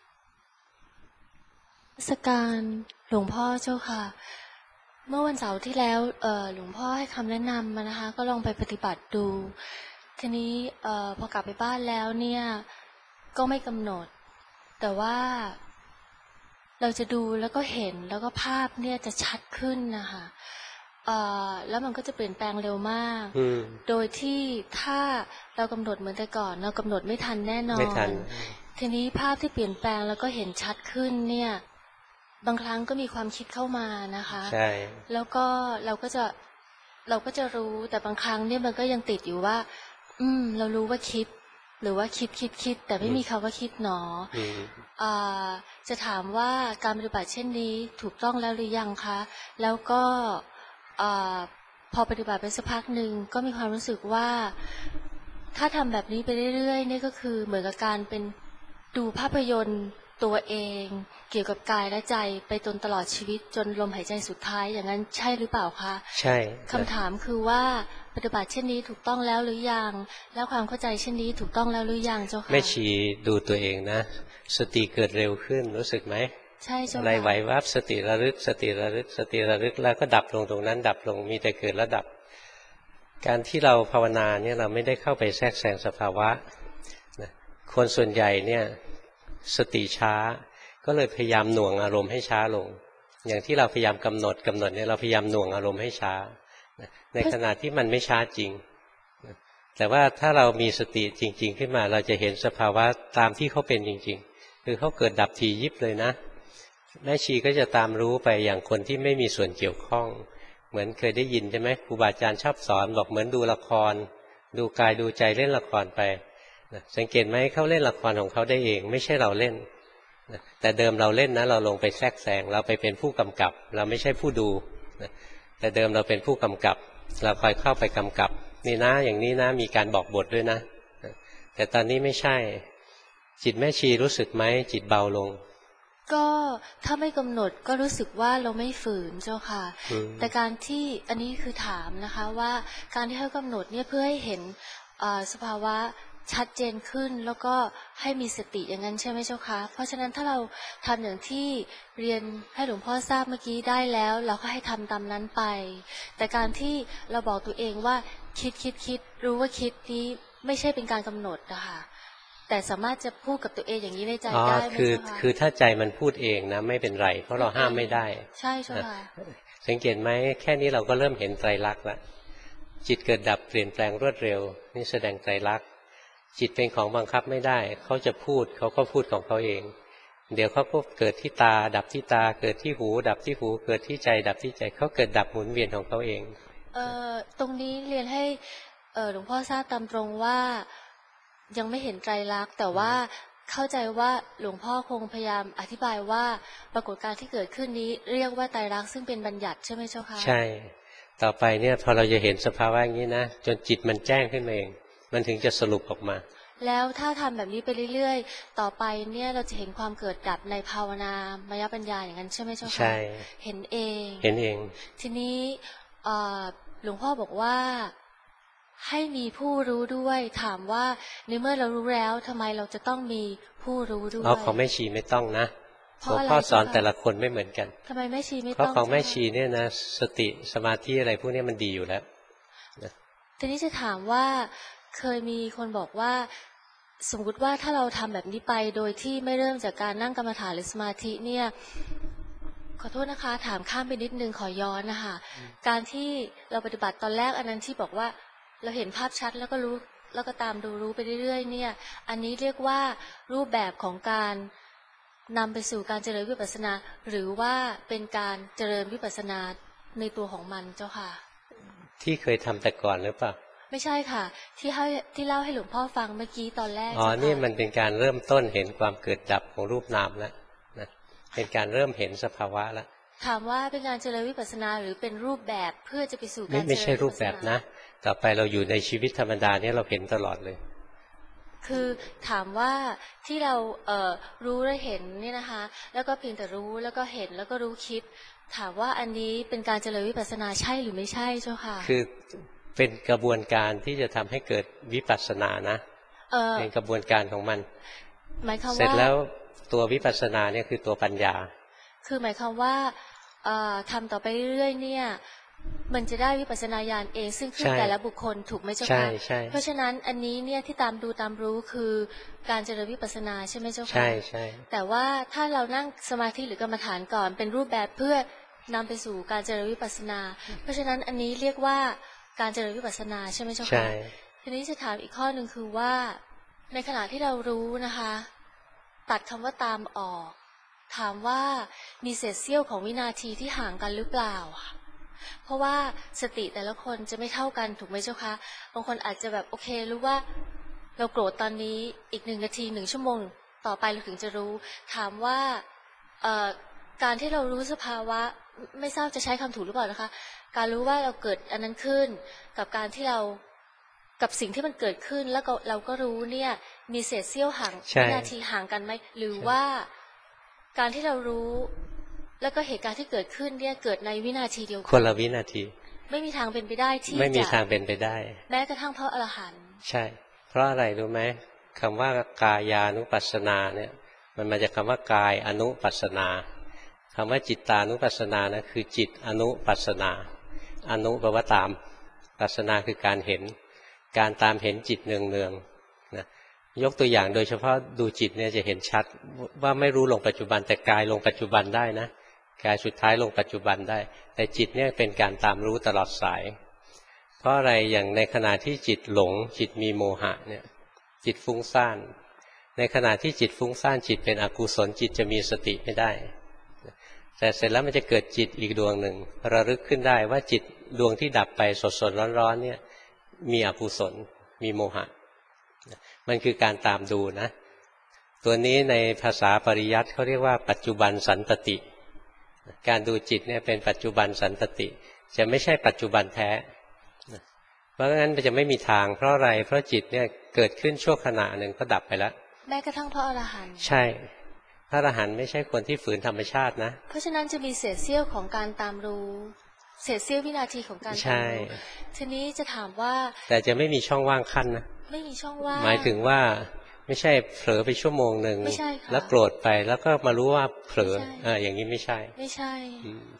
สการหลวงพ่อเจ้าค่ะเมื่อวันเสาร์ที่แล้วเอ่อหลวงพ่อให้คำแนะนำมานะคะก็ลองไปปฏิบัติดูทีนี้เอ่อพอกลับไปบ้านแล้วเนี่ยก็ไม่กำหนดแต่ว่าเราจะดูแล้วก็เห็นแล้วก็ภาพเนี่ยจะชัดขึ้นนะคะเอ่อแล้วมันก็จะเปลี่ยนแปลงเร็วมากโดยที่ถ้าเรากำหนดเหมือนแต่ก่อนเรากำหนดไม่ทันแน่นอนทีนี้ภาพที่เปลี่ยนแปลงแล้วก็เห็นชัดขึ้นเนี่ยบางครั้งก็มีความคิดเข้ามานะคะใช่แล้วก็เราก็จะเราก็จะรู้แต่บางครั้งเนี่ยมันก็ยังติดอยู่ว่าอืมเรารู้ว่าคิดหรือว่าคิดคิดคิดแต่ไม่มีคำว่าคิดหนออ่าจะถามว่าการปฏิบัติเช่นนี้ถูกต้องแล้วหรือยังคะแล้วก็อ่าพอปฏิบัติไปสักพักหนึ่งก็มีความรู้สึกว่าถ้าทำแบบนี้ไปเรื่อยๆนี่ก็คือเหมือนกับการเป็นดูภาพยนตร์ตัวเองเกี่ยวกับกายและใจไปจนตลอดชีวิตจนลมหายใจสุดท้ายอย่างนั้นใช่หรือเปล่าคะใช่คำถามคือว่าปฏิบัติเช่นนี้ถูกต้องแล้วหรือยังแล้วความเข้าใจเช่นนี้ถูกต้องแล้วหรือยังเจ้าค่ะแม่ชีดูตัวเองนะสติเกิดเร็วขึ้นรู้สึกไหมใช่เจ้าค่ะอะไรไหววับสติระลึกสติระลึกสติระลึกแล้วก็ดับลงตรงนั้นดับลงมีแต่เกิดแล้วดับการที่เราภาวนาเนี่ยเราไม่ได้เข้าไปแทรกแซงสภาวะคนส่วนใหญ่เนี่ยสติช้าก็เลยพยายามหน่วงอารมณ์ให้ช้าลงอย่างที่เราพยายามกำหนดกำหนดเนี่ยเราพยายามหน่วงอารมณ์ให้ช้าในขณะที่มันไม่ช้าจริงแต่ว่าถ้าเรามีสติจริงๆขึ้นมาเราจะเห็นสภาวะตามที่เขาเป็นจริงๆคือเขาเกิดดับทียิบเลยนะแม่ชีก็จะตามรู้ไปอย่างคนที่ไม่มีส่วนเกี่ยวข้องเหมือนเคยได้ยินใช่ไหมครูบาอาจารย์ชอบสอนบอกเหมือนดูละครดูกายดูใจเล่นละครไปสังเกตไหมเขาเล่นละครของเขาได้เองไม่ใช่เราเล่นแต่เดิมเราเล่นนะเราลงไปแทรกแซงเราไปเป็นผู้กำกับเราไม่ใช่ผู้ดูแต่เดิมเราเป็นผู้กำกับเราคอยเข้าไปกำกับนี่นะอย่างนี้นะมีการบอกบทด้วยนะแต่ตอนนี้ไม่ใช่จิตแม่ชีรู้สึกไหมจิตเบาลงก็ถ้าไม่กำหนดก็รู้สึกว่าเราไม่ฝืนเจ้าค่ะแต่การที่อันนี้คือถามนะคะว่าการที่ให้กำหนดเนี่ยเพื่อให้เห็นสภาวะชัดเจนขึ้นแล้วก็ให้มีสติอย่างนั้นใช่ไหมเจ้าคะเพราะฉะนั้นถ้าเราทำอย่างที่เรียนให้หลวงพ่อทราบเมื่อกี้ได้แล้วเราก็ให้ทำตามนั้นไปแต่การที่เราบอกตัวเองว่าคิดคิดคิดรู้ว่าคิดนี้ไม่ใช่เป็นการกำหนดนะคะแต่สามารถจะพูดกับตัวเองอย่างนี้ในใจอ๋อได้ไหมคือเจ้าคะคือถ้าใจมันพูดเองนะไม่เป็นไร เพราะเราห้ามไม่ได้ใช่เจ้าค่ะสังเกตไหมแค่นี้เราก็เริ่มเห็นไตรลักษณ์ละจิตเกิดดับเปลี่ยนแปลงรวดเร็วนี่แสดงไตรลักษณ์จิตเป็นของบังคับไม่ได้เขาจะพูดเขาก็พูดของเขาเองเดี๋ยวเขาก็เกิดที่ตาดับที่ตาเกิดที่หูดับที่หูเกิดที่ใจดับที่ใจเขาเกิดดับหมุนเวียนของเขาเองเอ่อตรงนี้เรียนให้เอ่อหลวงพ่อทราบตามตรงว่ายังไม่เห็นไตรลักษณ์แต่ว่าเข้าใจว่าหลวงพ่อคงพยายามอธิบายว่าปรากฏการณ์ที่เกิดขึ้นนี้เรียกว่าไตรลักษณ์ซึ่งเป็นบัญญัติใช่ไหมเจ้าคะใช่ต่อไปเนี่ยพอเราจะเห็นสภาวะอย่างนี้นะจนจิตมันแจ้งขึ้นมาเองมันถึงจะสรุปออกมาแล้วถ้าทำแบบนี้ไปเรื่อยๆต่อไปเนี่ยเราจะเห็นความเกิดดับในภาวนามยปัญญาอย่างนั้นใช่ไหมเจ้าคะใช่เห็นเองเห็นเองทีนี้หลวงพ่อบอกว่าให้มีผู้รู้ด้วยถามว่าในเมื่อเรารู้แล้วทำไมเราจะต้องมีผู้รู้ด้วยอ๋อของแม่ชีไม่ต้องนะหลวงพ่อสอนแต่ละคนไม่เหมือนกันทำไมแม่ชีไม่ต้องเพราะของแม่ชีเนี่ยนะสติสมาธิอะไรพวกนี้มันดีอยู่แล้วทีนี้จะถามว่าเคยมีคนบอกว่าสมมติว่าถ้าเราทำแบบนี้ไปโดยที่ไม่เริ่มจากการนั่งกรรมฐานหรือสมาธิเนี่ยขอโทษนะคะถามข้ามไปนิดนึงขอย้อนนะคะการที่เราปฏิบัติตอนแรกอันนั้นที่บอกว่าเราเห็นภาพชัดแล้วก็รู้แล้วก็ตามดูรู้ไปเรื่อยๆเนี่ยอันนี้เรียกว่ารูปแบบของการนำไปสู่การเจริญวิปัสสนาหรือว่าเป็นการเจริญวิปัสสนาในตัวของมันเจ้าค่ะที่เคยทำแต่ก่อนหรือเปล่าไม่ใช่ค่ะที่ให้ที่เล่าให้หลวงพ่อฟังเมื่อกี้ตอนแรกอ๋อนี่มันเป็นการเริ่มต้นเห็นความเกิดดับของรูปนามแล้วนะเป็นการเริ่มเห็นสภาวะแล้วถามว่าเป็นการเจริญวิปัสสนาหรือเป็นรูปแบบเพื่อจะไปสู่การเจริญวิปัสสนาไม่ใช่รูปแบบนะต่อไปเราอยู่ในชีวิตธรรมดาเนี่ยเราเห็นตลอดเลยคือถามว่าที่เราเอ่อรู้และเห็นเนี่ยนะคะแล้วก็เพียงแต่รู้แล้วก็เห็นแล้วก็รู้คิดถามว่าอันนี้เป็นการเจริญวิปัสสนาใช่หรือไม่ใช่เจ้าค่ะคือเป็นกระบวนการที่จะทำให้เกิดวิปัสสนานะเออเป็นกระบวนการของมันหมายความว่าเสร็จแล้วตัววิปัสสนาเนี่ยคือตัวปัญญาคือหมายความว่าทำต่อไปเรื่อยๆเนี่ยมันจะได้วิปัสสนาญาณเองซึ่งขึ้นแต่ละบุคคลถูกไหมเจ้าค่ะเพราะฉะนั้นอันนี้เนี่ยที่ตามดูตามรู้คือการเจริญวิปัสสนาใช่ไหมเจ้าค่ะใช่ใช่แต่ว่าถ้าเรานั่งสมาธิหรือกรรมฐานก่อนเป็นรูปแบบเพื่อนำไปสู่การเจริญวิปัสสนาเพราะฉะนั้นอันนี้เรียกว่าการเจริญวิปัสสนาใช่ไหมเจ้าค่ะทีนี้จะถามอีกข้อหนึ่งคือว่าในขณะที่เรารู้นะคะตัดคำว่าตามออกถามว่ามีเศษเสี้ยวของวินาทีที่ห่างกันหรือเปล่าเพราะว่าสติแต่ละคนจะไม่เท่ากันถูกไหมเจ้าคะบางคนอาจจะแบบโอเครู้ว่าเราโกรธตอนนี้อีกหนึ่งนาทีหนึ่งชั่วโมงต่อไปเราถึงจะรู้ถามว่าการที่เรารู้สภาวะไม่ทราบจะใช้คำถูกหรือเปล่านะคะการรู้ว่าเราเกิดอันนั้นขึ้นกับการที่เรากับสิ่งที่มันเกิดขึ้นแล้วก็เราก็รู้เนี่ยมีเศษเสี้ยวห่างวินาทีห่างกันไหมหรือว่าการที่เรารู้แล้วก็เหตุการณ์ที่เกิดขึ้นเนี่ยเกิดในวินาทีเดียวกันคนละวินาทีไม่มีทางเป็นไปได้ที่ไม่มีทางเป็นไปได้แม้กระทั่งพระอรหันต์ใช่เพราะอะไรรู้ไหมคำว่ากายานุปัสสนาเนี่ยมันมาจากคำว่ากายอนุปัสสนาคำว่าจิตตานุปัสสนานะคือจิตอนุปัสสนาอนุแปลว่าตามปัสสนาคือการเห็นการตามเห็นจิตเนืองๆนะยกตัวอย่างโดยเฉพาะดูจิตเนี่ยจะเห็นชัดว่าไม่รู้ลงปัจจุบันแต่กายลงปัจจุบันได้นะกายสุดท้ายลงปัจจุบันได้แต่จิตเนี่ยเป็นการตามรู้ตลอดสายเพราะอะไรอย่างในขณะที่จิตหลงจิตมีโมหะเนี่ยจิตฟุ้งซ่านในขณะที่จิตฟุ้งซ่านจิตเป็นอกุศลจิตจะมีสติไม่ได้แต่เสร็จแล้วมันจะเกิดจิตอีกดวงหนึ่งระลึกขึ้นได้ว่าจิตดวงที่ดับไปสดๆร้อนๆเนี่ยมีอกุศลมีโมหะมันคือการตามดูนะตัวนี้ในภาษาปริยัติเขาเรียกว่าปัจจุบันสันตติการดูจิตเนี่ยเป็นปัจจุบันสันตติจะไม่ใช่ปัจจุบันแท้เพราะงั้นมันจะไม่มีทางเพราะอะไรเพราะจิตเนี่ยเกิดขึ้นชั่วขณะหนึ่งก็ดับไปแล้วแม้กระทั่งพระอรหันต์ใช่พระอรหันต์ไม่ใช่คนที่ฝืนธรรมชาตินะเพราะฉะนั้นจะมีเศษเสี้ยวของการตามรู้เศษเสี้ยววินาทีของการตามรู้ทีนี้จะถามว่าแต่จะไม่มีช่องว่างขั้นนะไม่มีช่องว่างหมายถึงว่าไม่ใช่เผลอไปชั่วโมงหนึ่งแล้วโกรธไปแล้วก็มารู้ว่าเผลออ่าอย่างนี้ไม่ใช่ไม่ใช่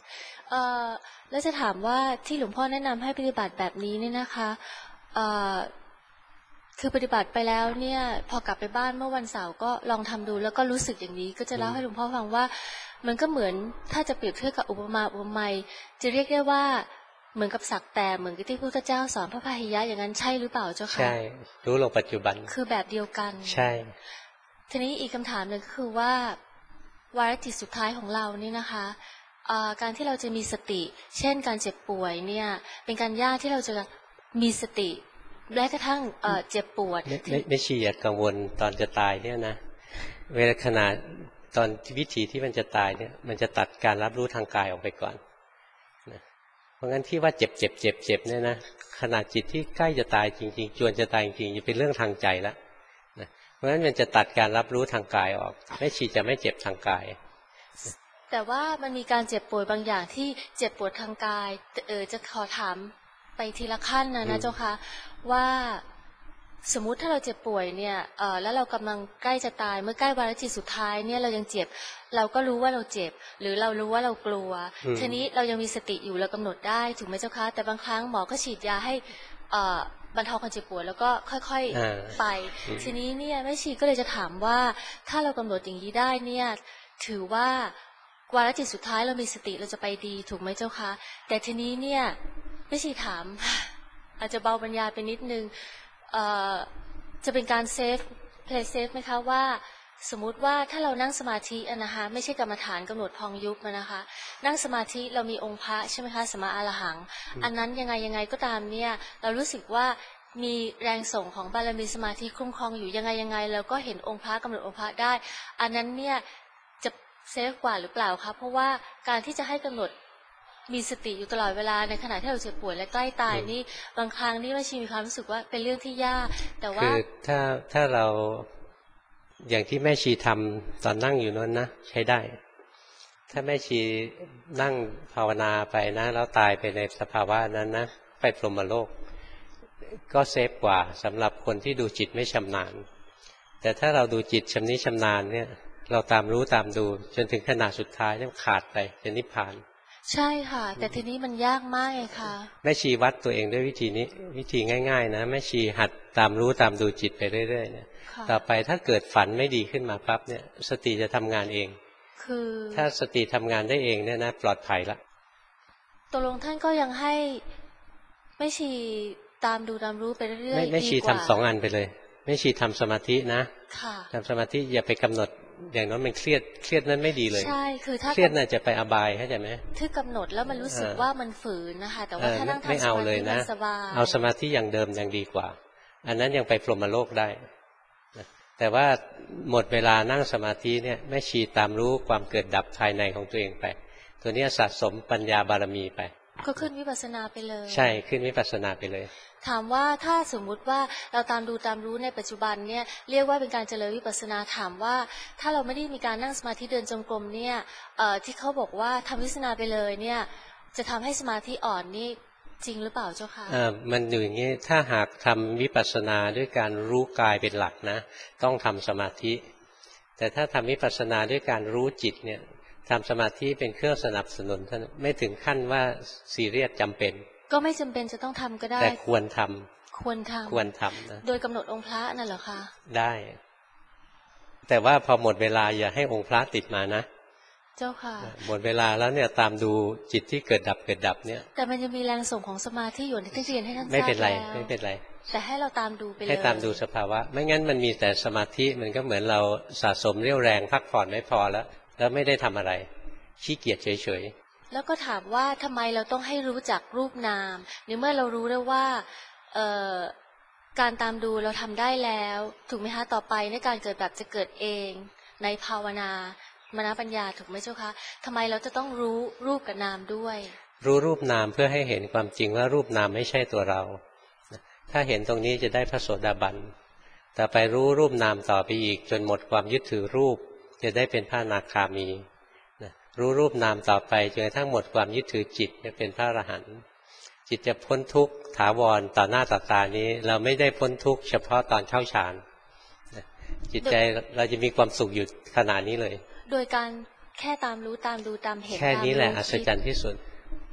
เอ่อแล้วจะถามว่าที่หลวงพ่อแนะนำให้ปฏิบัติแบบนี้เนี่ยนะคะเอ่อคือปฏิบัติไปแล้วเนี่ยพอกลับไปบ้านเมื่อวันเสาร์ก็ลองทำดูแล้วก็รู้สึกอย่างนี้ก็จะเล่าให้หลวงพ่อฟังว่ามันก็เหมือนถ้าจะเปรียบเทียบกับอุปมาอุปไมยจะเรียกได้ว่าเหมือนกับสักแต่เหมือนกับที่พระพุทธเจ้าสอนพระพาหิยะอย่างนั้นใช่หรือเปล่าเจ้าค่ะใช่รู้ลงปัจจุบันคือแบบเดียวกันใช่ทีนี้อีกคำถามหนึ่งก็คือว่าวาระจิตสุดท้ายของเรานี่นะคะการที่เราจะมีสติเช่นการเจ็บป่วยเนี่ยเป็นการยากที่เราจะมีสติแม้กระทั่งเจ็บปวดไม่ไม่ชีอย่ากังวลตอนจะตายเนี่ยนะเวลาขณะตอนวิถีที่มันจะตายเนี่ยมันจะตัดการรับรู้ทางกายออกไปก่อนนะเพราะงั้นที่ว่าเจ็บเจ็บเจ็บเจ็บเนี่ยนะขณะจิตที่ใกล้จะตายจริงๆจวนจะตายจริงๆจะเป็นเรื่องทางใจแล้วนะเพราะฉะนั้นมันจะตัดการรับรู้ทางกายออกไม่ชีจะไม่เจ็บทางกายแต่ว่ามันมีการเจ็บป่วยบางอย่างที่เจ็บปวดทางกายเออจะขอถามไปทีละขั้นนะนะเจ้าค่ะว่าสมมุติถ้าเราเจ็บป่วยเนี่ยเออแล้วเรากำลังใกล้จะตายเมื่อใกล้วาระจิตสุดท้ายเนี่ยเรายังเจ็บเราก็รู้ว่าเราเจ็บหรือเรารู้ว่าเรากลัวทีนี้เรายังมีสติอยู่เรากำหนดได้ถูกไหมเจ้าค่ะแต่บางครั้งหมอก็ฉีดยาให้เอ่อบรรเทาความเจ็บปวดแล้วก็ค่อยๆไปทีนี้เนี่ยแม่ชีก็เลยจะถามว่าถ้าเรากำหนดอย่างนี้ได้เนี่ยถือว่าวาระจิตสุดท้ายเรามีสติเราจะไปดีถูกไหมเจ้าคะแต่ทีนี้เนี่ยไม่ใช่ถามอาจจะเบาปัญญาไปนิดนึงจะเป็นการเซฟเพลย์เซฟไหมคะว่าสมมุติว่าถ้าเรานั่งสมาธิอะนะคะไม่ใช่กรรมฐานกำหนดพองยุบนะคะนั่งสมาธิเรามีองค์พระใช่ไหมคะสมาอรหังอันนั้นยังไงยังไงก็ตามเนี่ยเรารู้สึกว่ามีแรงส่งของบารมีสมาธิคุ้มครองอยู่ยังไงยังไงเราก็เห็นองค์พระกำหนดองค์พระได้อันนั้นเนี่ยจะเซฟกว่าหรือเปล่าคะเพราะว่าการที่จะให้กำหนดมีสติอยู่ตลอดเวลาในขณะที่เราเจ็บป่วยและใกล้ตายนี่บางครั้งนี่แม่ชีมีความรู้สึกว่าเป็นเรื่องที่ยากแต่ว่าคือถ้าถ้าเราอย่างที่แม่ชีทำตอนนั่งอยู่นั้นนะใช้ได้ถ้าแม่ชีนั่งภาวนาไปนะแล้วตายไปในสภาวะนั้นนะไปพรหมโลกก็เซฟกว่าสำหรับคนที่ดูจิตไม่ชำนาญแต่ถ้าเราดูจิตชำนิชำนาญเนี่ยเราตามรู้ตามดูจนถึงขนาดสุดท้ายเนี่ยขาดไปจะนิพพานใช่ค่ะแต่ทีนี้มันยากมากเลยค่ะแม่ชีวัดตัวเองด้วยวิธีนี้วิธีง่ายๆนะแม่ชีหัดตามรู้ตามดูจิตไปเรื่อยๆเนี่ยต่อไปถ้าเกิดฝันไม่ดีขึ้นมาปั๊บเนี่ยสติจะทำงานเองคือถ้าสติทำงานได้เองเนี่ยนะปลอดภัยละตกลงท่านก็ยังให้แม่ชีตามดูตามรู้ไปเรื่อยๆดีกว่าแม่ชีทำสองอันไปเลยแม่ชีทำสมาธินะทำสมาธิอย่าไปกำหนดอย่างนั้นมันเครียดเครียดนั้นไม่ดีเลยใช่คือถ้าเครียดน่าจะไปอบายเข้าใจไหมที่กำหนดแล้วมันรู้สึกว่ามันฝืนนะคะแต่ว่าถ้านั่งทำสมาธิมันสบายเอาสมาธิอย่างเดิมยังดีกว่าอันนั้นยังไปพรหมโลกได้แต่ว่าหมดเวลานั่งสมาธิเนี่ยแม่ชีตามรู้ความเกิดดับภายในของตัวเองไปตัวนี้สะสมปัญญาบารมีไปก็ขึ้นวิปัสสนาไปเลยใช่ขึ้นวิปัสสนาไปเลยถามว่าถ้าสมมุติว่าเราตามดูตามรู้ในปัจจุบันเนี่ยเรียกว่าเป็นการเจริญวิปัสสนาถามว่าถ้าเราไม่ได้มีการนั่งสมาธิเดินจงกรมเนี่ยที่เขาบอกว่าทำวิปัสสนาไปเลยเนี่ยจะทำให้สมาธิอ่อนนี่จริงหรือเปล่าเจ้าค่ะอ่ามันอยู่อย่างนี้ถ้าหากทำวิปัสสนาด้วยการรู้กายเป็นหลักนะต้องทำสมาธิแต่ถ้าทำวิปัสสนาด้วยการรู้จิตเนี่ยทำสมาธิเป็นเครื่องสนับสนุนท่านไม่ถึงขั้นว่าซีเรียสจำเป็นก็ไม่จำเป็นจะต้องทำก็ได้แต่ควรทำควรทำควรทำนะโดยกำหนดองค์พระนั่นเหรอคะได้แต่ว่าพอหมดเวลาอย่าให้องค์พระติดมานะเจ้าค่ะหมดเวลาแล้วเนี่ยตามดูจิตที่เกิดดับเกิดดับเนี่ยแต่มันจะมีแรงส่งของสมาธิอยู่ที่เรียนให้ท่านทราบไม่เป็นไรไม่เป็นไรแต่ให้เราตามดูไปเลยให้ตามดูสภาวะไม่งั้นมันมีแต่สมาธิมันก็เหมือนเราสะสมเรี่ยวแรงพักผ่อนไม่พอแล้วแล้วไม่ได้ทำอะไรขี้เกียจเฉยๆแล้วก็ถามว่าทำไมเราต้องให้รู้จักรูปนามในเมื่อเรารู้แล้วว่าการตามดูเราทำได้แล้วถูกไหมคะต่อไปในการเกิดแบบจะเกิดเองในภาวนามนปัญญาถูกไหมเจ้าคะทำไมเราจะต้องรู้รูปกับนามด้วยรู้รูปนามเพื่อให้เห็นความจริงว่ารูปนามไม่ใช่ตัวเราถ้าเห็นตรงนี้จะได้พระโสดาบันแต่ไปรู้รูปนามต่อไปอีกจนหมดความยึดถือรูปจะได้เป็นพระอนาคามีรู้รูปนามต่อไปจนกระทั่งหมดความยึดถือจิตจะเป็นพระอรหันต์จิตจะพ้นทุกข์ถาวรต่อหน้าต่อตานี้เราไม่ได้พ้นทุกข์เฉพาะตอนเข้าฌานจิตใจเราจะมีความสุขอยู่ขณะนี้เลยโดยการแค่ตามรู้ตามดูตามเห็นแค่นี้แหละอัศจรรย์ที่สุด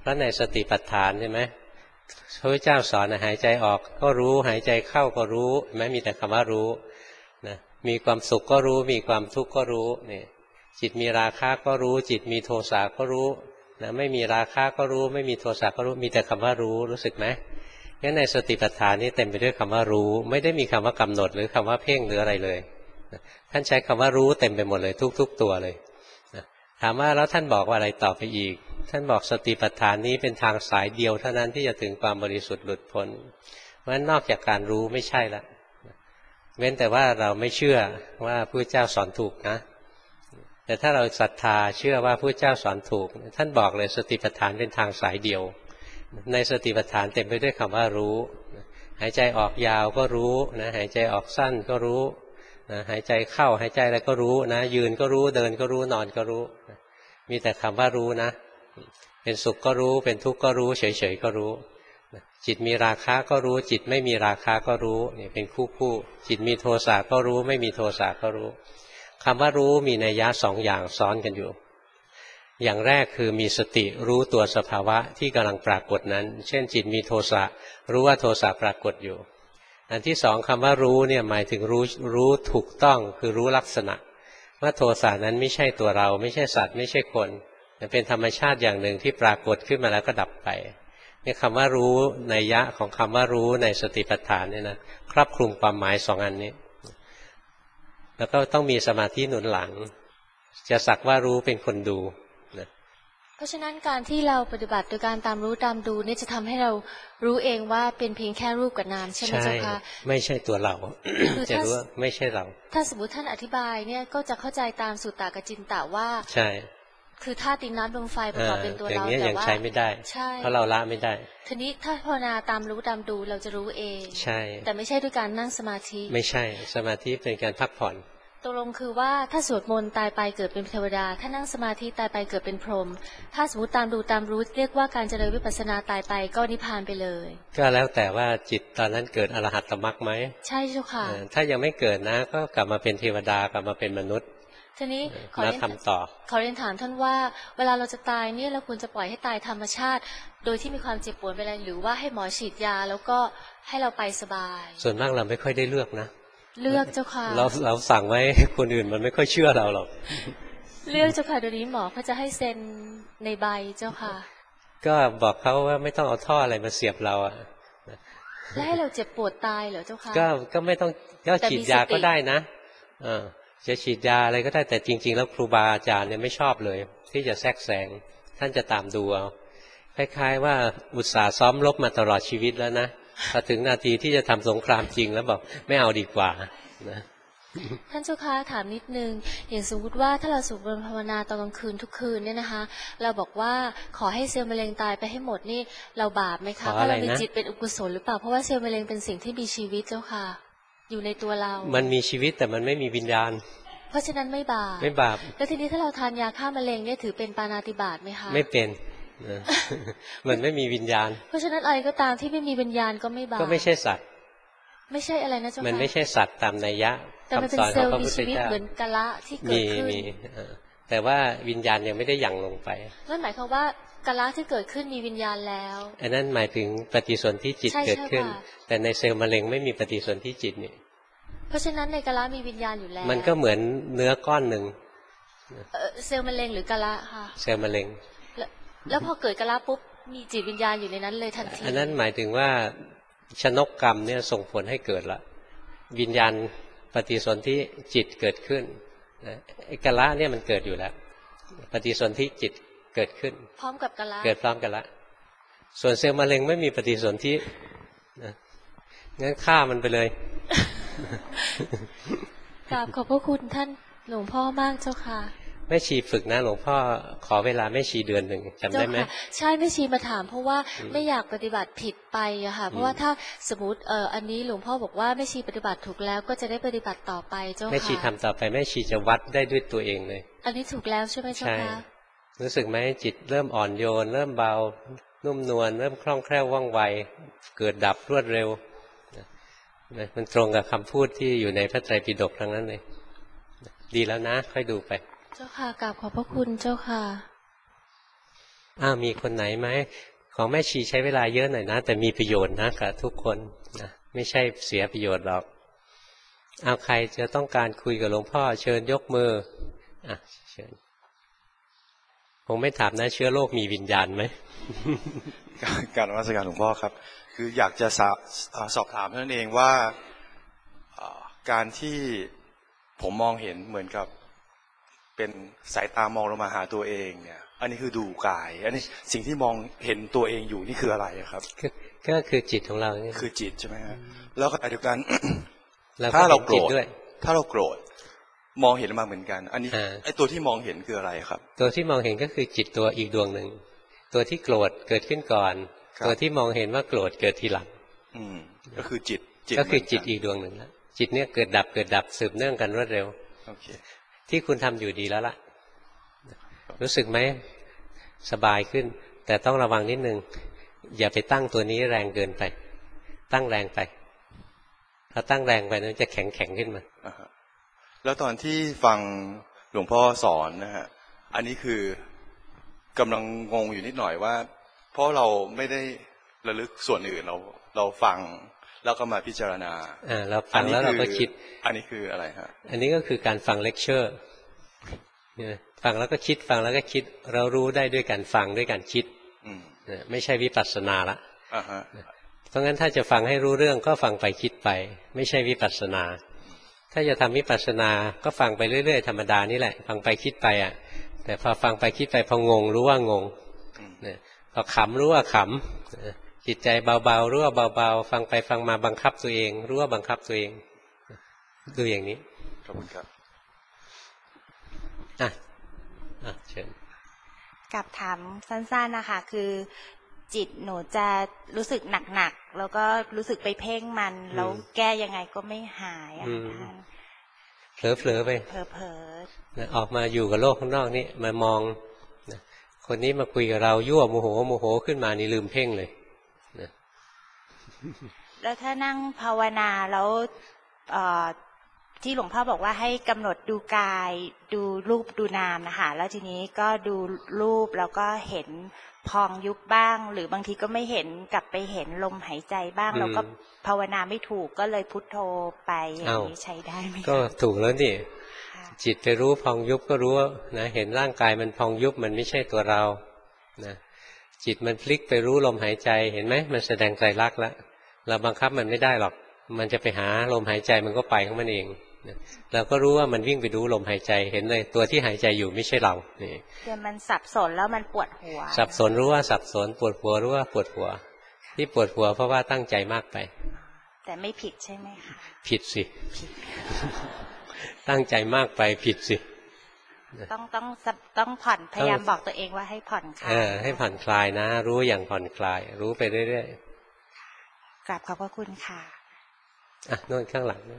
ราะในสติปัฏฐานใช่ไหมพระพุทธเจ้าสอนหายใจออกก็รู้หายใจเข้าก็รู้ไม่มีแต่คำว่ารู้นะมีความสุขก็รู้มีความทุกข์ก็รู้นี่จิตมีราคะก็รู้จิตมีโทสะก็รู้นะไม่มีราคะก็รู้ไม่มีโทสะก็รู้มีแต่คำว่ารู้รู้สึกไหมงั้นในสติปัฏฐานนี้เต็มไปด้วยคำว่ารู้ไม่ได้มีคำว่ากำหนดหรือคำว่าเพ่งหรืออะไรเลยนะท่านใช้คำว่ารู้เต็มไปหมดเลยทุกๆตัวเลยนะถามว่าแล้วท่านบอกว่าอะไรต่อไปอีกท่านบอกสติปัฏฐานนี้เป็นทางสายเดียวเท่านั้นที่จะถึงความบริสุทธิ์หลุดพ้นเพราะฉะนั้นนอกจากการรู้ไม่ใช่ละเว้นแต่ว่าเราไม่เชื่อว่าพระเจ้าสอนถูกนะแต่ถ้าเราศรัทธาเชื่อว่าพระเจ้าสอนถูกท่านบอกเลยสติปัฏฐานเป็นทางสายเดียวในสติปัฏฐานเต็มไปด้วยคำว่ารู้หายใจออกยาวก็รู้นะหายใจออกสั้นก็รู้นะหายใจเข้าหายใจอะไรก็รู้นะยืนก็รู้เดินก็รู้นอนก็รู้มีแต่คำว่ารู้นะเป็นสุขก็รู้เป็นทุกข์ก็รู้เฉยๆก็รู้จิตมีราคะก็รู้จิตไม่มีราคะก็รู้นี่เป็นคู่คู่จิตมีโทสะก็รู้ไม่มีโทสะก็รู้คำว่ารู้มีนัยยะสองอย่างซ้อนกันอยู่อย่างแรกคือมีสติรู้ตัวสภาวะที่กำลังปรากฏนั้นเช่นจิตมีโทสะรู้ว่าโทสะปรากฏอยู่อันที่สองคำว่ารู้เนี่ยหมายถึงรู้รู้ถูกต้องคือรู้ลักษณะว่าโทสะนั้นไม่ใช่ตัวเราไม่ใช่สัตว์ไม่ใช่คนมันเป็นธรรมชาติอย่างหนึ่งที่ปรากฏขึ้นมาแล้วก็ดับไปนี่คำว่ารู้นัยยะของคำว่ารู้ในสติปัฏฐานเนี่ยนะครอบคลุมความหมายสองอันนี้แล้วก็ต้องมีสมาธิหนุนหลังจะสักว่ารู้เป็นคนดูนะเพราะฉะนั้นการที่เราปฏิบัติโดยการตามรู้ตามดูนี่จะทำให้เรารู้เองว่าเป็นเพียงแค่รูปกับนามใช่ไหมเจ้าคะไม่ใช่ตัวเรา จะรู้ว่าไม่ใช่เราถ้าสมมติท่านอธิบายเนี่ยก็จะเข้าใจตามสุตตากจินตะว่าใช่คือธาตุดินน้ำลมไฟประกอบเป็นตัวเราแต่ว่าใช้ไม่ได้เพราะเราละไม่ได้ทีนี้ถ้าภาวนาตามรู้ตามดูเราจะรู้เองใช่แต่ไม่ใช่ด้วยการนั่งสมาธิไม่ใช่สมาธิเป็นการพักผ่อนตกลงคือว่าถ้าสวดมนต์ตายไปเกิดเป็นเทวดาถ้านั่งสมาธิตายไปเกิดเป็นพรหมถ้าสมมติตามดูตามรู้เรียกว่าการเจริญวิปัสสนาตายไปก็นิพพานไปเลยก็แล้วแต่ว่าจิตตอนนั้นเกิดอรหัตตมรรคไหมใช่เจ้าค่ะถ้ายังไม่เกิดนะก็กลับมาเป็นเทวดากลับมาเป็นมนุษย์ทีนี้ขอเรียนถามต่อขอเรียนถามท่านว่าเวลาเราจะตายเนี่ยเราควรจะปล่อยให้ตายธรรมชาติโดยที่มีความเจ็บปวดไปเลยหรือว่าให้หมอฉีดยาแล้วก็ให้เราไปสบายส่วนมากเราไม่ค่อยได้เลือกนะเลือกเจ้าค่ะเราเราสั่งไว้คนอื่นมันไม่ค่อยเชื่อเราหรอกเลือกเจ้าค่ะเดี๋ยวนี้หมอเขาจะให้เซ็นในใบเจ้าค่ะก็บอกเขาว่าไม่ต้องเอาท่ออะไรมาเสียบเราอ่ะแล้วให้เราเจ็บปวดตายเหรอเจ้าค่ะก็ก็ไม่ต้องก็ฉีดยาก็ได้นะเออจะฉีดยาอะไรก็ได้แต่จริงๆแล้วครูบาอาจารย์เนี่ยไม่ชอบเลยที่จะแทรกแซงท่านจะตามดูเอาคล้ายๆว่าอุตส่าห์ซ้อมรบมาตลอดชีวิตแล้วนะพอถึงนาทีที่จะทำสงครามจริงแล้วบอกไม่เอาดีกว่านะท่านเจ้าค่ะถามนิดนึงอย่างสมมติว่าถ้าเราสวดมนต์ภาวนาตอนกลางคืนทุกคืนเนี่ยนะคะเราบอกว่าขอให้เซลล์มะเร็งตายไปให้หมดนี่เราบาปไหมคะเพราะเรามีจิตเป็นอกุศลหรือเปล่าเพราะว่าเซลล์มะเร็งเป็นสิ่งที่มีชีวิตเจ้าค่ะอยู่ในตัวเรามันมีชีวิตแต่มันไม่มีวิญญาณเพราะฉะนั้นไม่บาปไม่บาปแล้วทีนี้ถ้าเราทานยาฆ่ามะเร็งเนี่ยถือเป็นปาณาติบาตไหมคะไม่เป็นมันไม่มีวิญญาณเพราะฉะนั้นอะไรก็ตามที่ไม่มีวิญญาณก็ไม่บาปก็ไม่ใช่สัตว์ไม่ใช่อะไรนะเจ้าค่ะมันไม่ใช่สัตว์ตามนัยยะแต่มันเป็นเซลล์มีชีวิตเหมือนกะละที่เกิดขึ้นมีแต่ว่าวิญญาณยังไม่ได้หยั่งลงไปนั่นหมายความว่ากะละที่เกิดขึ้นมีวิญญาณแล้วอันนั้นหมายถึงปฏิสนธิจิตเกิดขึ้นแต่ในเซลล์มะเร็งไม่มีปฏิสนธิจิตนี่เพราะฉะนั้นในกะละมีวิญญาณอยู่แล้วมันก็เหมือนเนื้อก้อนหนึ่งเซลล์มะเร็งหรือกะละค่ะเซลล์มะเร็งแล้วพอเกิดกะละปุ๊บมีจิตวิญญาณอยู่ในนั้นเลยทันทีอันนั้นหมายถึงว่าชนกกรรมเนี่ยส่งผลให้เกิดละวิญญาณปฏิสนธิจิตเกิดขึ้นไอ้กะละเนี่ยมันเกิดอยู่แล้วปฏิสนธิจิตเกิดขึ้นพร้อมกับกะละเกิดพร้อมกันละส่วนเซลล์มะเร็งไม่มีปฏิสนธิงั้นฆ่ามันไปเลยกราบขอบพระคุณท่านหลวงพ่อมากเจ้าค่ะแม่ชีฝึกนะหลวงพ่อขอเวลาแม่ชีเดือนหนึ่งจำได้ไหมใช่แม่ชีมาถามเพราะว่าไม่อยากปฏิบัติผิดไปอะค่ะเพราะว่าถ้าสมมติเอ่ออันนี้หลวงพ่อบอกว่าแม่ชีปฏิบัติถูกแล้วก็จะได้ปฏิบัติต่อไปเจ้าค่ะแม่ชีทำต่อไปแม่ชีจะวัดได้ด้วยตัวเองเลยอันนี้ถูกแล้วใช่ไหมเจ้าค่ะรู้สึกไหมจิตเริ่มอ่อนโยนเริ่มเบานุ่มนวลเริ่มคล่องแคล่วว่องไวเกิดดับรวดเร็วมันตรงกับคำพูดที่อยู่ในพระไตรปิฎกทั้งนั้นเลยดีแล้วนะค่อยดูไปเจ้าค่ะกราบขอบพระคุณเจ้าค่ะอ้าวมีคนไหนไหมของแม่ชีใช้เวลาเยอะหน่อยนะแต่มีประโยชน์นะกับทุกคนนะไม่ใช่เสียประโยชน์หรอกเอาใครจะต้องการคุยกับหลวงพ่อเชิญยกมืออ่ะเชิญผมไม่ถามนะเชื้อโรคมีวิญญาณไหมการนมัสการหลวงพ่อครับคืออยากจะสอบสอบถามนั่นเองว่าการที่ผมมองเห็นเหมือนกับเป็นสายตามองลงมาหาตัวเองเนี่ยอันนี้คือดูกายอันนี้สิ่งที่มองเห็นตัวเองอยู่นี่คืออะไรครับก็คือจิตของเราเนี่ยคือจิตใช่ไหมฮะแล้วก็เดียวกันถ้าเราโกรธถ้าเราโกรธมองเห็นมาเหมือนกันอันนี้ไอ้ตัวที่มองเห็นคืออะไรครับตัวที่มองเห็นก็คือจิตตัวอีกดวงหนึ่งตัวที่โกรธเกิดขึ้นก่อนตัวที่มองเห็นว่าโกรธเกิดทีหลังอืมก็คือจิตก็คือจิตอีกดวงหนึ่งแล้วจิตเนี่ยเกิดดับเกิดดับสืบเนื่องกันรวดเร็วโอเคที่คุณทำอยู่ดีแล้วล่ะรู้สึกไหมสบายขึ้นแต่ต้องระวังนิดนึงอย่าไปตั้งตัวนี้แรงเกินไปตั้งแรงไปถ้าตั้งแรงไปนั้นจะแข็งแข็งขึ้นมาแล้วตอนที่ฟังหลวงพ่อสอนนะฮะอันนี้คือกำลังงงอยู่นิดหน่อยว่าเพราะเราไม่ได้ระลึกส่วนอื่นเราเราฟังแล้วก็มาพิจารณาอ่าเราฟังแล้วเราก็คิดอันนี้คืออะไรฮะอันนี้ก็คือการฟังเลคเชอร์ฟังแล้วก็คิดฟังแล้วก็คิดเรารู้ได้ด้วยการฟังด้วยการคิดไม่ใช่วิปัสสนาละเพราะงั้นถ้าจะฟังให้รู้เรื่องก็ฟังไปคิดไปไม่ใช่วิปัสสนาถ้าจะทำวิปัสสนาก็ฟังไปเรื่อยๆธรรมดานี่แหละฟังไปคิดไปอ่ะแต่พอฟังไปคิดไปพองงรู้ว่างงพอขำรู้ว่าขำจิตใจเบาๆรู้ว่าเบาๆฟังไปฟังมาบังคับตัวเองรู้ว่าบังคับตัวเองดูอย่างนี้ขอบคุณครับอ่ะอ่ะเชิญกับถามสั้นๆนะคะคือจิตหนูจะรู้สึกหนักๆแล้วก็รู้สึกไปเพ่งมันแล้วแก้ยังไงก็ไม่หายอ่ะท่านเผลอๆไปเผลอๆออกมาอยู่กับโลกข้างนอกนี่มามองคนนี้มาคุยกับเรายั่วโมโหโมโหขึ้นมานี่ลืมเพ่งเลยนะแล้วถ้านั่งภาวนาแล้วที่หลวงพ่อบอกว่าให้กำหนดดูกายดูรูปดูนามนะคะแล้วทีนี้ก็ดูรูปแล้วก็เห็นพองยุบบ้างหรือบางทีก็ไม่เห็นกลับไปเห็นลมหายใจบ้างแล้วก็ภาวนาไม่ถูกก็เลยพุทโธไปอย่างนี้ใช้ได้ไหมก็ถูกแล้วนี่จิตไปรู้พองยุบก็รู้นะเห็นร่างกายมันพองยุบมันไม่ใช่ตัวเรานะจิตมันพลิกไปรู้ลมหายใจเห็นไหมมันแสดงไตรลักษณ์แล้วเราบังคับมันไม่ได้หรอกมันจะไปหาลมหายใจมันก็ไปของมันเองเราก็รู้ว่ามันวิ่งไปดูลมหายใจเห็นเลยตัวที่หายใจอยู่ไม่ใช่เรานี่คือมันสับสนแล้วมันปวดหัวสับสนรู้ว่าสับสนปวดหัวรู้ว่าปวดหัวที่ปวดหัวเพราะว่าตั้งใจมากไปแต่ไม่ผิดใช่ไหมคะผิดสิตั้งใจมากไปผิดสิต้องต้องต้องผ่อนพยายามบอกตัวเองว่าให้ผ่อนคลายเออให้ผ่อนคลายนะรู้อย่างผ่อนคลายรู้ไปเรื่อยๆกราบขอบพระคุณค่ะอ่ะโน่นข้างหลัง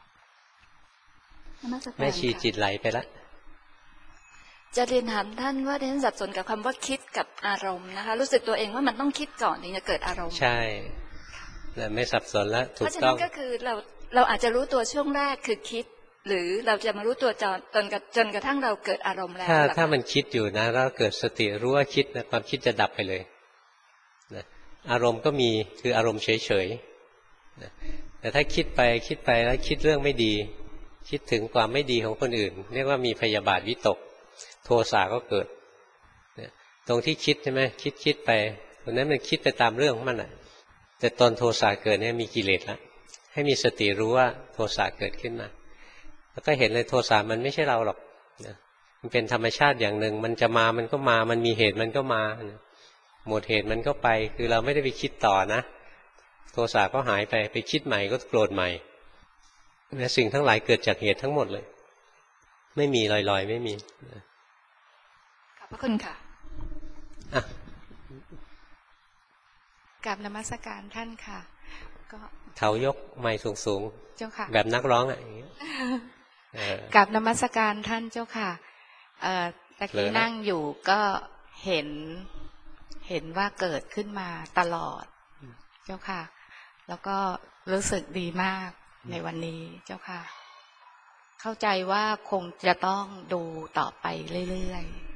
แม่ชีจิตไหลไปละจะเรียนถามท่านว่าท่านสับสนกับคำว่าคิดกับอารมณ์นะคะรู้สึกตัวเองว่ามันต้องคิดก่อนถึงจะเกิดอารมณ์ใช่แต่ไม่สับสนแล้วถูกต้องเพราะฉะนั้นก็คือเราเราอาจจะรู้ตัวช่วงแรกคือคิดหรือเราจะมารู้ตัวจนจนจนกระทั่งเราเกิดอารมณ์แล้วถ้าถ้ามันคิดอยู่นะแล้วเกิดสติรู้ว่าคิดนะความคิดจะดับไปเลยนะอารมณ์ก็มีคืออารมณ์เฉยๆนะแต่ถ้าคิดไปคิดไปแล้วคิดเรื่องไม่ดีคิดถึงความไม่ดีของคนอื่นเรียกว่ามีพยาบาทวิตกโทสะก็เกิดเนี่ยตรงที่คิดใช่ไหมคิดคิดไปตรงนั้นมันคิดไปตามเรื่องของมันอ่ะแต่ตอนโทสะเกิดเนี่ยมีกิเลสแล้วให้มีสติรู้ว่าโทสะเกิดขึ้นมาแล้วก็เห็นเลยโทสะมันไม่ใช่เราหรอกนะมันเป็นธรรมชาติอย่างหนึ่งมันจะมามันก็มามันมีเหตุมันก็มาหมดเหตุมันก็ไปคือเราไม่ได้ไปคิดต่อนะโทสะก็หายไปไปคิดใหม่ก็โกรธใหม่เนี่ยสิ่งทั้งหลายเกิดจากเหตุทั้งหมดเลยไม่มีลอยๆไม่มีขอบพระคุณค่ะอ่ะกราบนมัสการท่านค่ะก็เท้ายกไม้สูงๆเจ้าค่ะแบบนักร้องอ่ะอย่างเงี้ยกราบนมัสการท่านเจ้าค่ะเอ่อตะกี้นั่งอยู่ก็เห็นเห็นว่าเกิดขึ้นมาตลอดเจ้าค่ะแล้วก็รู้สึกดีมากในวันนี้เจ้าค่ะเข้าใจว่าคงจะต้องดูต่อไปเรื่อย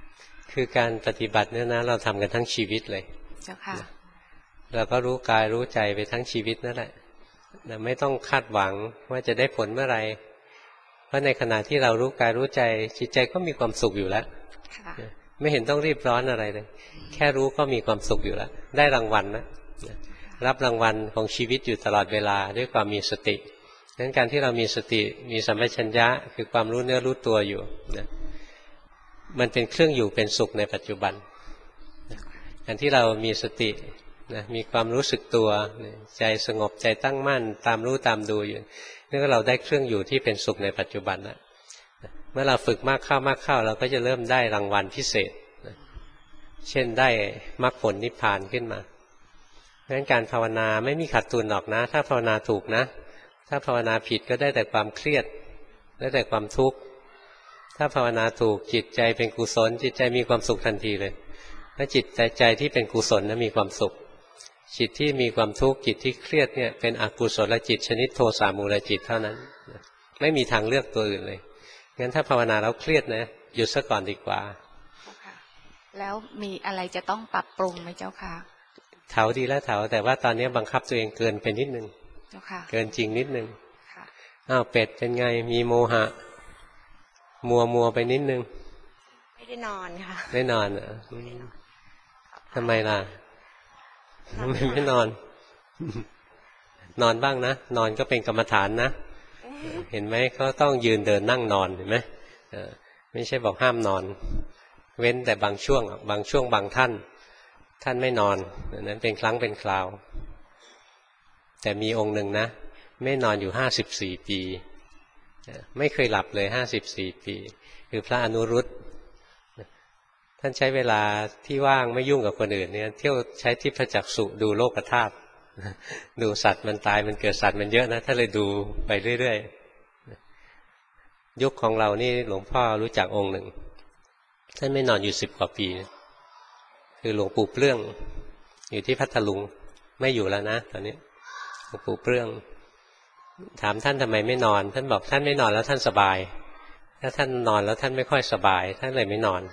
คือการปฏิบัติเนี่ยนะเราทำกันทั้งชีวิตเลยเจ้าค่ะเราก็รู้กายรู้ใจไปทั้งชีวิตนั่นแหละไม่ต้องคาดหวังว่าจะได้ผลเมื่อไหร่เพราะในขณะที่เรารู้กายรู้ใจจิตใจก็มีความสุขอยู่แล้วไม่เห็นต้องรีบร้อนอะไรเลยแค่รู้ก็มีความสุขอยู่แล้วได้รางวัลนะรับรางวัลของชีวิตอยู่ตลอดเวลาด้วยความมีสติดังนั้นการที่เรามีสติมีสัมปชัญญะคือความรู้เนื้อรู้ตัวอยู่นะมันเป็นเครื่องอยู่เป็นสุขในปัจจุบันการที่เรามีสตินะมีความรู้สึกตัวใจสงบใจตั้งมั่นตามรู้ตามดูอยู่นี่ก็เราได้เครื่องอยู่ที่เป็นสุขในปัจจุบันแล้วเมื่อเราฝึกมากเข้ามากเข้าเราก็จะเริ่มได้รางวัลพิเศษนะเช่นได้มรรคผลนิพพานขึ้นมาเพราะฉะนั้นการภาวนาไม่มีขาดทุนหรอกนะถ้าภาวนาถูกนะถ้าภาวนาผิดก็ได้แต่ความเครียดได้แต่ความทุกข์ถ้าภาวนาถูกจิตใจเป็นกุศลจิตใจมีความสุขทันทีเลยถ้าจิตใจใจที่เป็นกุศลนั้นมีความสุขจิตที่มีความทุกข์จิตที่เครียดเนี่ยเป็นอกุศลจิตชนิดโทสะมูลจิตเท่านั้นไม่มีทางเลือกตัวอื่นเลยงั้นถ้าภาวนาแล้วเครียดนะหยุดซะก่อนดีกว่าแล้วมีอะไรจะต้องปรับปรุงไหมเจ้าค่ะเถาดีแล้วเถาแต่ว่าตอนนี้บังคับตัวเองเกินไปนิดนึงเจ้าค่ะเกินจริงนิดนึงอ้าวเป็ดเป็นไงมีโมหะมัวมัวไปนิดนึงไม่ได้นอนค่ะไม่นอนเหรอทำไมล่ะทำไมไม่นอนนอนบ้างนะนอนก็เป็นกรรมฐานนะเห็นไหมเขาต้องยืนเดินนั่งนอนเห็นไหมไม่ใช่บอกห้ามนอนเว้นแต่บางช่วงบางช่วงบางท่านท่านไม่นอนนั้นเป็นครั้งเป็นคราวแต่มีองค์หนึ่งนะไม่นอนอยู่ห้าสิบสี่ปีไม่เคยหลับเลยห้าสิบสี่ปีคือพระอนุรุตท่านใช้เวลาที่ว่างไม่ยุ่งกับคนอื่นเนี่ยเที่ยวใช้ทิพจักษุดูโลกธาตุดูสัตว์มันตายมันเกิดสัตว์มันเยอะนะท่านเลยดูไปเรื่อยๆยุคของเรานี่หลวงพ่อรู้จักองค์หนึ่งท่านไม่นอนอยู่สิบกว่าปีคือหลวงปู่เปลื้องอยู่ที่พัทลุงไม่อยู่แล้วนะตอนนี้หลวงปู่เปลื้องถามท่านทำไมไม่นอนท่านบอกท่านไม่นอนแล้วท่านสบายถ้าท่านนอนแล้วท่านไม่ค่อยสบายท่านเลยไม่นอน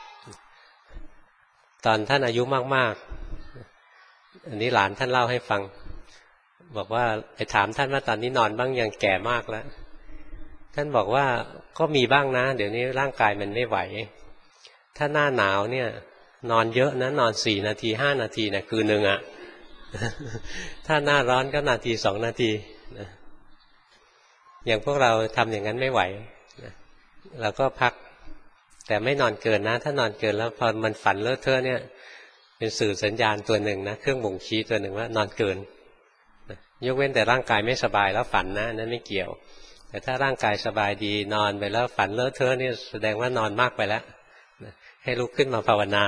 ตอนท่านอายุมากๆอันนี้หลานท่านเล่าให้ฟังบอกว่าไปถามท่านว่าตอนนี้นอนบ้างยังแก่มากแล้วท่านบอกว่าก็มีบ้างนะเดี๋ยวนี้ร่างกายมันไม่ไหวถ้าหน้าหนาวเนี่ยนอนเยอะนะนอนสี่นาทีห้านาทีนะคืนหนึ่งอะถ้าหน้าร้อนก็นาทีสองนาทีนะอย่างพวกเราทำอย่างนั้นไม่ไหวนะเราก็พักแต่ไม่นอนเกินนะถ้านอนเกินแล้วพอมันฝันเลอะเทอะเนี่ยเป็นสื่อสัญญาณตัวหนึ่งนะเครื่องบ่งชี้ตัวหนึ่งว่านอนเกินนะยกเว้นแต่ร่างกายไม่สบายแล้วฝันนะนั้นไม่เกี่ยวแต่ถ้าร่างกายสบายดีนอนไปแล้วฝันเลอะเทอะนี่แสดงว่านอนมากไปแล้วนะให้ลุกขึ้นมาภาวนา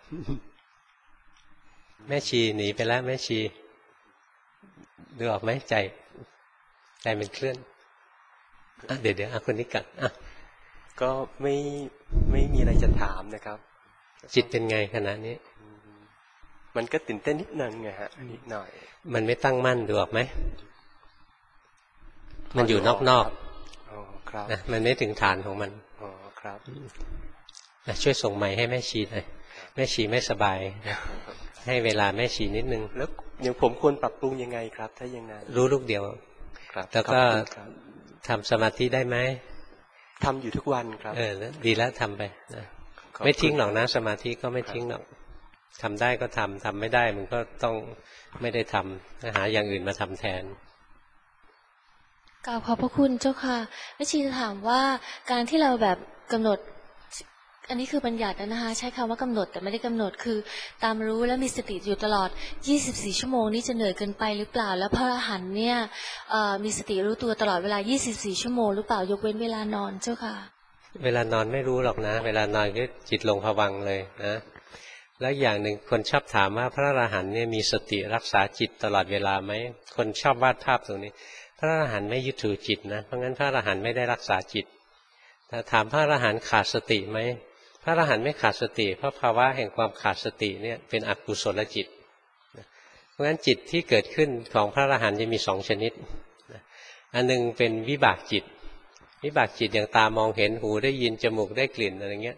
แม่ชีหนีไปแล้วแม่ชีดูออกไหมใจใจมันเคลื่อนเดี๋ยวเดี๋ยวคนนี้กันอ่ะก็ไม่ไม่มีอะไรจะถามนะครับจิตเป็นไงขณะนี้มันก็ตื่นเต้นนิดนึงไงฮะนิดหน่อยมันไม่ตั้งมั่นดูออกไหมมันอยู่นอกๆนะมันไม่ถึงฐานของมันอ๋อครับช่วยส่งไมค์ให้แม่ชีหน่อยแม่ชีไม่สบายให้เวลาแม่ชีนิดนึงแล้วอย่างผมควรปรับปรุงยังไงครับถ้ายังไงรู้ลูกเดียวแล้วก็ทำสมาธิได้ไหมทำอยู่ทุกวันครับเออดีแล้วทำไปนะไม่ทิ้งหรอกนะสมาธิก็ไม่ทิ้งหรอกทำได้ก็ทำทำไม่ได้มันก็ต้องไม่ได้ทำหาอย่างอื่นมาทำแทนกราบขอบพระคุณเจ้าค่ะแม่ชีจะถามว่าการที่เราแบบกำหนดอันนี้คือบัญญัตินะคะใช้คำว่ากำหนดแต่ไม่ได้กำหนดคือตามรู้และมีสติอยู่ตลอดยี่สิบสี่ชั่วโมงนี่จะเหนื่อยเกินไปหรือเปล่าแล้วพระอรหันต์เนี่ยมีสติรู้ตัวตลอดเวลายี่สิบสี่ชั่วโมงหรือเปล่ายกเว้นเวลานอนเจ้าค่ะเวลานอนไม่รู้หรอกนะเวลานอนก็จิตลงภวังค์เลยนะแล้วอย่างหนึ่งคนชอบถามว่าพระอรหันต์เนี่ยมีสติรักษาจิตตลอดเวลาไหมคนชอบวาดภาพตรงนี้พระอรหันต์ไม่ยึดถือจิตนะเพราะงั้นพระอรหันต์ไม่ได้รักษาจิตแต่ถามพระอรหันต์ขาดสติไหมพระอรหันต์ไม่ขาดสติเพราะภาวะแห่งความขาดสติเนี่ยเป็นอกุศลจิตเพราะฉะนั้นจิตที่เกิดขึ้นของพระอรหันต์จะมีสองชนิดอันนึงเป็นวิบากจิตวิบากจิตอย่างตามองเห็นหูได้ยินจมูกได้กลิ่นอะไรเงี้ย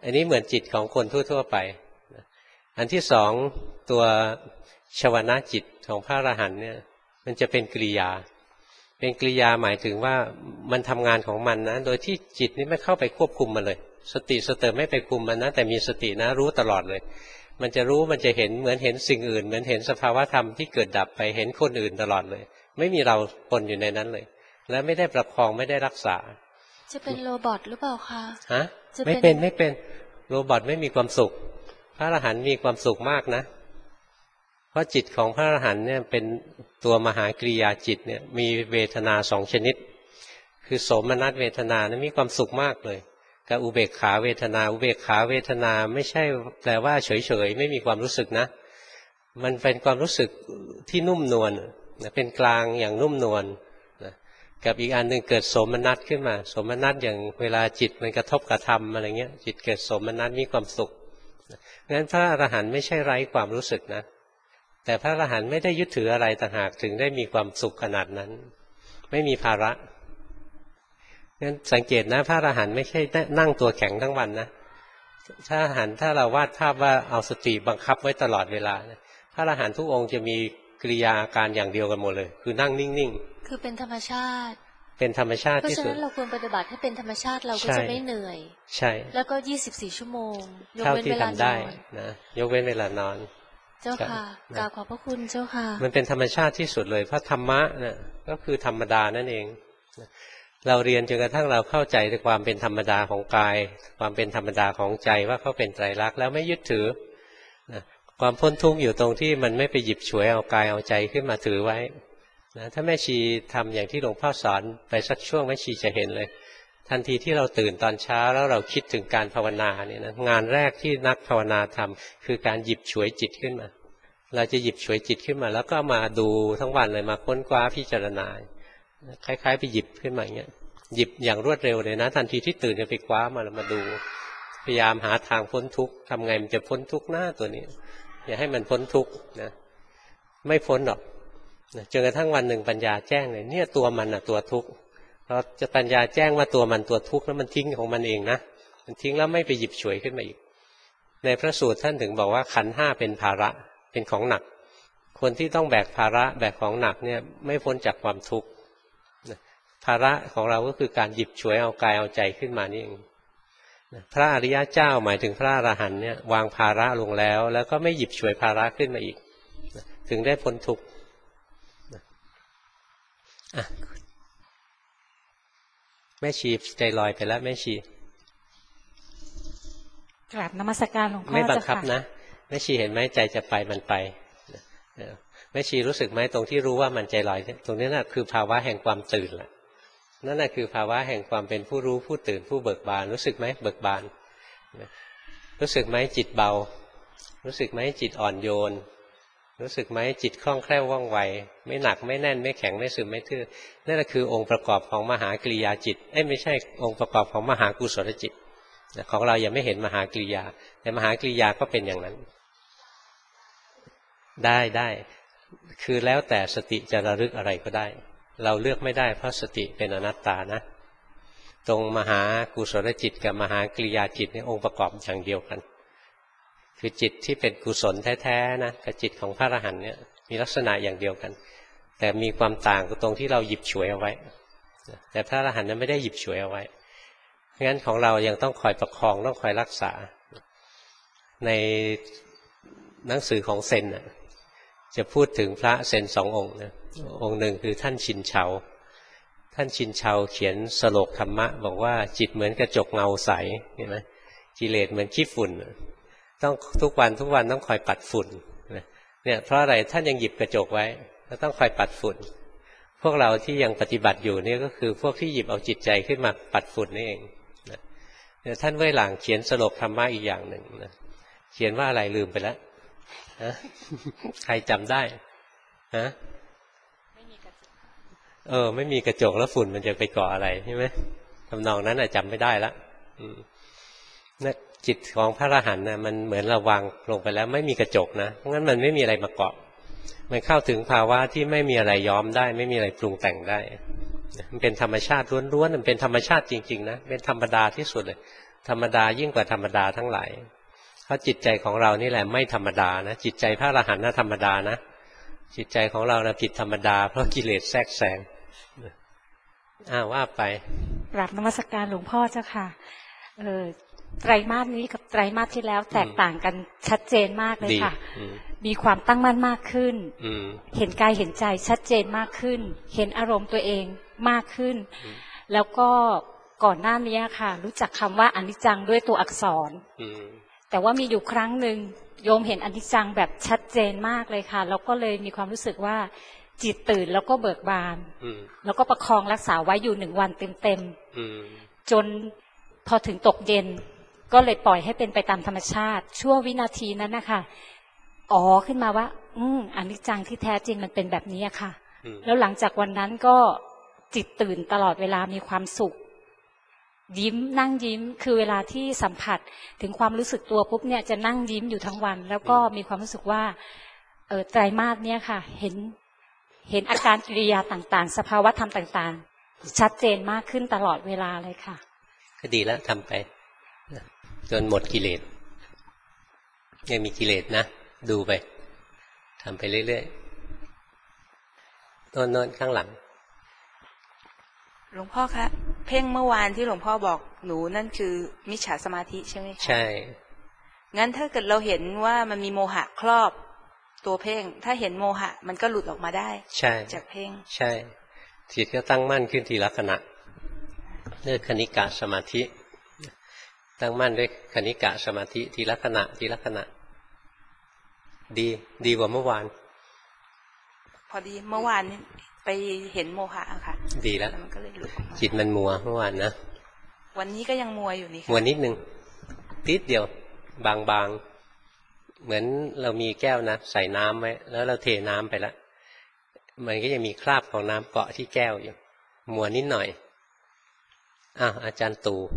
อันนี้เหมือนจิตของคนทั่วๆไปอันที่สองตัวชวนะจิตของพระอรหันต์เนี่ยมันจะเป็นกริยาเป็นกริยาหมายถึงว่ามันทำงานของมันนะโดยที่จิตนี่ไม่เข้าไปควบคุมมันเลยสติสเติไม่ไปคุมมันนะแต่มีสตินะรู้ตลอดเลยมันจะรู้มันจะเห็นเหมือนเห็นสิ่งอื่นเหมือนเห็นสภาวะธรรมที่เกิดดับไปเห็นคนอื่นตลอดเลยไม่มีเราปนอยู่ในนั้นเลยและไม่ได้ประคองไม่ได้รักษาจะเป็นโรบอทหรือเปล่าคะฮะไม่เป็นไม่เป็นโรบอทไม่มีความสุขพระอรหันต์มีความสุขมากนะเพราะจิตของพระอรหันต์เนี่ยเป็นตัวมหากริยาจิตเนี่ยมีเวทนาสองชนิดคือโสมนัสเวทนานะมีความสุขมากเลยกับอุเบกขาเวทนาอุเบกขาเวทนาไม่ใช่แปลว่าเฉยๆไม่มีความรู้สึกนะมันเป็นความรู้สึกที่นุ่มนวลเป็นกลางอย่างนุ่มนวลกับอีกอันหนึ่งเกิดโสมนัสขึ้นมาโสมนัสอย่างเวลาจิตมันกระทบกระทำอะไรเงี้ยจิตเกิดโสมนัสมีความสุขงั้นพระอรหันต์ไม่ใช่ไร้ความรู้สึกนะแต่พระอรหันต์ไม่ได้ยึดถืออะไรต่างหากถึงได้มีความสุขขนาดนั้นไม่มีภาระงั้นสังเกตนะพระอรหันต์ไม่ใช่นั่งตัวแข็งทั้งวันนะพระอรหันต์ถ้าเราวาดภาพว่าเอาสติบังคับไว้ตลอดเวลาพระอรหันต์ทุกองค์จะมีกิริยาอาการอย่างเดียวกันหมดเลยคือนั่งนิ่งๆคือเป็นธรรมชาติเป็นธรรมชาติที่สุดเพราะฉะนั้นเราควรปฏิบัติให้เป็นธรรมชาติเราก็จะไม่เหนื่อยใช่แล้วก็ยี่สิบสี่ชั่วโมงยกเว้นเวลานอนนะยกเว้นเวลานอนเจ้าค่ะกราบขอบพระคุณเจ้าค่ะมันเป็นธรรมชาติที่สุดเลยเพราะธรรมะเนี่ยก็คือธรรมดานั่นเองเราเรียนจนกระทั่งเราเข้าใจในความเป็นธรรมดาของกายความเป็นธรรมดาของใจว่าเขาเป็นไตรลักษณ์แล้วไม่ยึดถือนะความพ้นทุกข์อยู่ตรงที่มันไม่ไปหยิบฉวยเอากายเอาใจขึ้นมาถือไว้นะถ้าแม่ชีทำอย่างที่หลวงพ่อสอนไปสักช่วงแม่ชีจะเห็นเลยทันทีที่เราตื่นตอนเช้าแล้วเราคิดถึงการภาวนาเนี่ยนะงานแรกที่นักภาวนาทำคือการหยิบฉวยจิตขึ้นมาเราจะหยิบฉวยจิตขึ้นมาแล้วก็มาดูทั้งวันเลยมาค้นคว้าพิจารณาคล้ายๆไปหยิบขึ้นมาอย่างเงี้ยหยิบอย่างรวดเร็วเลยนะทันทีที่ตื่นจะไปคว้ามาแล้วมาดูพยายามหาทางพ้นทุกข์ทำไงมันจะพ้นทุกข์หน้าตัวนี้อย่าให้มันพ้นทุกข์นะไม่พ้นหรอกจนกระทั่งวันหนึ่งปัญญาแจ้งเลยเนี่ยตัวมันน่ะตัวทุกข์เราจะปัญญาแจ้งว่าตัวมันตัวทุกข์แล้วมันทิ้งของมันเองนะมันทิ้งแล้วไม่ไปหยิบฉวยขึ้นมาอีกในพระสูตรท่านถึงบอกว่าขันธ์ห้าเป็นภาระเป็นของหนักคนที่ต้องแบกภาระแบกของหนักเนี่ยไม่พ้นจากความทุกข์ภาระของเราก็คือการหยิบฉวยเอากายเอาใจขึ้นมานี่เองพระอริยเจ้าหมายถึงพระอรหันต์เนี่ยวางภาระลงแล้วแล้วก็ไม่หยิบฉวยภาระขึ้นมาอีกถึงได้พ้นทุกข์แม่ชีใจลอยไปแล้วแม่ชีกราบนมัสการหลวงพ่อไม่บังคับนะแม่ชีเห็นไหมใจจะไปมันไปแม่ชีรู้สึกไหมตรงที่รู้ว่ามันใจลอยตรงนี้น่ะคือภาวะแห่งความตื่นแหละนั่นน่ะคือภาวะแห่งความเป็นผู้รู้ผู้ตื่นผู้เบิกบานรู้สึกไหมเบิกบานรู้สึกไหมจิตเบารู้สึกไหมจิตอ่อนโยนรู้สึกไหมจิตคล่องแคล่วว่องไวไม่หนักไม่แน่นไม่แข็งไม่ซึมไม่ทื่อนั่นแหละคือองค์ประกอบของมหากริยาจิตเอ้ยไม่ใช่องค์ประกอบของมหากุศลจิตของเรายังไม่เห็นมหากริยาแต่มหากริยาก็เป็นอย่างนั้นได้ได้คือแล้วแต่สติจะระลึกอะไรก็ได้เราเลือกไม่ได้เพราะสติเป็นอนัตตานะตรงมหากุศลจิตกับมหากริยาจิตนี่องค์ประกอบอย่างเดียวกันคือจิตที่เป็นกุศลแท้ๆนะกับจิตของพระอรหันต์เนี่ยมีลักษณะอย่างเดียวกันแต่มีความต่างตรงที่เราหยิบฉวยเอาไว้แต่พระอรหันต์นั้นไม่ได้หยิบฉวยเอาไว้งั้นของเรายังต้องคอยประคองต้องคอยรักษาในหนังสือของเซนน่ะจะพูดถึงพระเซนสององค์นะองค์หนึ่งคือท่านชินเฉาท่านชินเฉาเขียนสโลกธรรมะบอกว่าจิตเหมือนกระจกเงาใสเห็นไหมกิเลสเหมือนขี้ฝุ่นต้องทุกวันทุกวันต้องคอยปัดฝุ่นเนี่ยเพราะอะไรท่านยังหยิบกระจกไว้แล้วต้องคอยปัดฝุ่นพวกเราที่ยังปฏิบัติอยู่นี่ก็คือพวกที่หยิบเอาจิตใจขึ้นมาปัดฝุ่นนี่เองเนี่ยท่านเว่ยหลางเขียนสโลกธรรมะอีกอย่างหนึ่งนะเขียนว่าอะไรลืมไปแล้วใครจำได้ฮะเออไม่มีกระจกแล้วฝุ่นมันจะไปเกาะอะไรใช่ไหมทำนองนั้นจำไม่ได้ละนั่นจิตของพระอรหันต์นะมันเหมือนเราวางลงไปแล้วไม่มีกระจกนะเพราะงั้นมันไม่มีอะไรมาเกาะมันเข้าถึงภาวะที่ไม่มีอะไรย้อมได้ไม่มีอะไรปรุงแต่งได้มันเป็นธรรมชาติล้วนๆมันเป็นธรรมชาติจริงๆนะเป็นธรรมดาที่สุดเลยธรรมดายิ่งกว่าธรรมดาทั้งหลายเพราะจิตใจของเรานี่แหละไม่ธรรมดานะจิตใจพระอรหันต์น่ะธรรมดานะจิตใจของเรานะผิดธรรมดาเพราะกิเลสแทรกแซงอ้าวว่าไปกราบนมัสการหลวงพ่อเจ้าค่ะเออไตรมาสนี้กับไตรมาสที่แล้วแตกต่างกันชัดเจนมากเลยค่ะมีความตั้งมั่นมากขึ้นเห็นกายเห็นใจชัดเจนมากขึ้นเห็นอารมณ์ตัวเองมากขึ้นแล้วก็ก่อนหน้านี้ค่ะรู้จักคำว่าอนิจจังด้วยตัวอักษรแต่ว่ามีอยู่ครั้งหนึ่งโยมเห็นอนิจจังแบบชัดเจนมากเลยค่ะแล้วก็เลยมีความรู้สึกว่าจิตตื่นแล้วก็เบิกบานแล้วก็ประคองรักษาไว้อยู่หนึ่งวันเต็มๆจนพอถึงตกเย็นก็เลยปล่อยให้เป็นไปตามธรรมชาติชั่ววินาทีนั้นนะคะอ๋อขึ้นมาว่าอืมอนิจจังที่แท้จริงมันเป็นแบบนี้ค่ะแล้วหลังจากวันนั้นก็จิตตื่นตลอดเวลามีความสุขยิ้มนั่งยิ้มคือเวลาที่สัมผัสถึงความรู้สึกตัวปุ๊บเนี่ยจะนั่งยิ้มอยู่ทั้งวันแล้วก็มีความรู้สึกว่าเออไตรมาสเนี่ยค่ะเห็นเห็นอาการกิริยาต่างๆสภาวะธรรมต่างๆชัดเจนมากขึ้นตลอดเวลาเลยค่ะก็ดีแล้วทำไปจนหมดกิเลสยังมีกิเลสนะดูไปทำไปเรื่อยๆโน่นๆข้างหลังหลวงพ่อคะเพ่งเมื่อวานที่หลวงพ่อบอกหนูนั่นคือมิจฉาสมาธิใช่ไหมคะใช่งั้นถ้าเกิดเราเห็นว่ามันมีโมหะครอบตัวเพ่งถ้าเห็นโมหะมันก็หลุดออกมาได้ใช่จากเพ่งใช่จิตก็ตั้งมั่นขึ้นทีละขณะเรื่องคณิกะสมาธิตั้งมั่นด้วยคณิกะสมาธิทีละขณะทีละขณะดีดีกว่าเมื่อวานพอดีเมื่อวานไปเห็นโมหะค่ะดีแล้วจิตมันมัวเมื่อวานนะวันนี้ก็ยังมัวอยู่นี่มัวนิดนึงนิดเดียวบางๆเหมือนเรามีแก้วนะใส่น้ำไว้แล้วเราเทน้ำไปแล้วมันก็ยังมีคราบของน้ำเกาะที่แก้วอยู่มัวนิดหน่อยอ่ะอาจารย์ตู่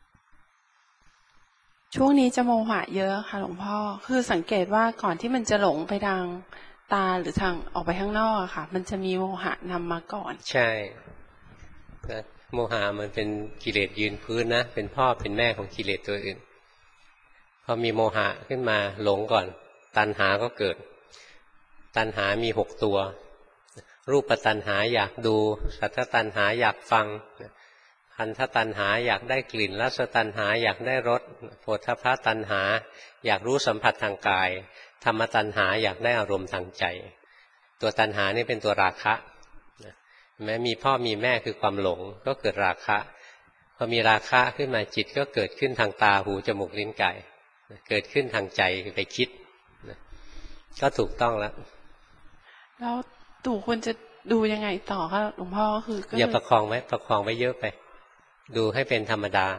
ช่วงนี้จะโมหะเยอะค่ะหลวงพ่อคือสังเกตว่าก่อนที่มันจะหลงไปทางตาหรือทางออกไปข้างนอกอะค่ะมันจะมีโมหะนำมาก่อนใช่โมหะมันเป็นกิเลสยืนพื้นนะเป็นพ่อเป็นแม่ของกิเลสตัวอื่นพอมีโมหะขึ้นมาหลงก่อนตัณหาก็เกิดตัณหามีหกตัวรูปตัณหาอยากดูสัทธตัณหาอยากฟังขันธตัณหาอยากได้กลิ่นรสตัณหาอยากได้รสโผฏฐัพพตัณหาอยากรู้สัมผัสทางกายธรรมตัณหาอยากได้อารมณ์ทางใจตัวตัณหานี่เป็นตัวราคะแม้มีพ่อมีแม่คือความหลงก็เกิดราคะพอมีราคะขึ้นมาจิตก็เกิดขึ้นทางตาหูจมูกลิ้นกายเกิดขึ้นทางใจไปคิดก็ถูกต้องแล้วแล้วตู่ควรจะดูยังไงต่อคะหลวงพ่อก็คืออย่าประคองไว้ประคองไว้เยอะไปดูให้เป็นธรรมดา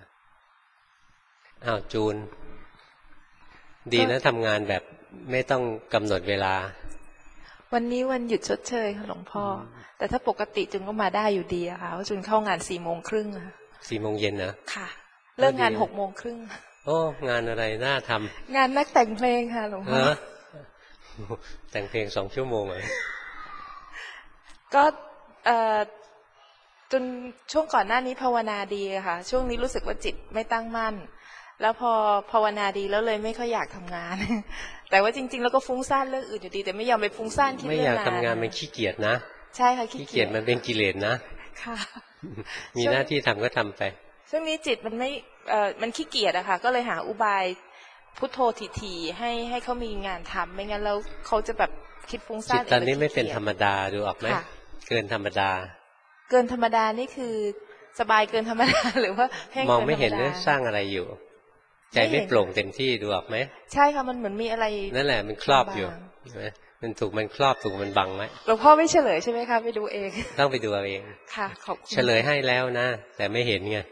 อ้าวจูนดีนะทำงานแบบไม่ต้องกำหนดเวลาวันนี้วันหยุดชดเชยค่ะหลวงพ่อแต่ถ้าปกติจุนก็มาได้อยู่ดีอะค่ะเพราะจุนเข้างานสี่โมงครึ่งค่ะสี่โมงเย็นนะค่ะเลิกงานหกโมงครึ่งโอ้งานอะไรน่าทำงานนักแต่งเพลงค่ะหลวงพ่อแต่งเพลงสองชั่วโมงเหรอก็เอ่อจนช่วงก่อนหน้านี้ภาวนาดีค่ะช่วงนี้รู้สึกว่าจิตไม่ตั้งมั่นแล้วพอภาวนาดีแล้วเลยไม่ค่อยอยากทำงานแต่ว่าจริงๆแล้วก็ฟุ้งซ่านเรื่องอื่นอยู่ดีแต่ไม่ยอมไปฟุ้งซ่านที่เรื่องงานไม่อยากทำงานมันขี้เกียจนะใช่ค่ะขี้เกียจมันเป็นกิเลสนะค่ะมีหน้าที่ทำก็ทำไปช่วงนี้จิตมันไม่เอ่อมันขี้เกียจอะค่ะก็เลยหาอุบายพุทโธถี่ๆให้ให้เขามีงานทำไม่งั้นแล้วเขาจะแบบคิดฟุ้งซ่านจิตตอนนี้ไม่เป็นธรรมดาดูออกไหมเกินธรรมดาเกินธรรมดานี่คือสบายเกินธรรมดาหรือว่ามองไม่เห็นเลยสร้างอะไรอยู่ใจไม่โปร่งเต็มที่ดูออกไหมใช่ค่ะมันเหมือนมีอะไรนั่นแหละมันครอบอยู่มันถูกมันครอบถูกมันบังไว้หลวงพ่อไม่เฉลยใช่ไหมคะไปดูเองต้องไปดูเอาเองค่ะขอบคุณเฉลยให้แล้วนะแต่ไม่เห็นไง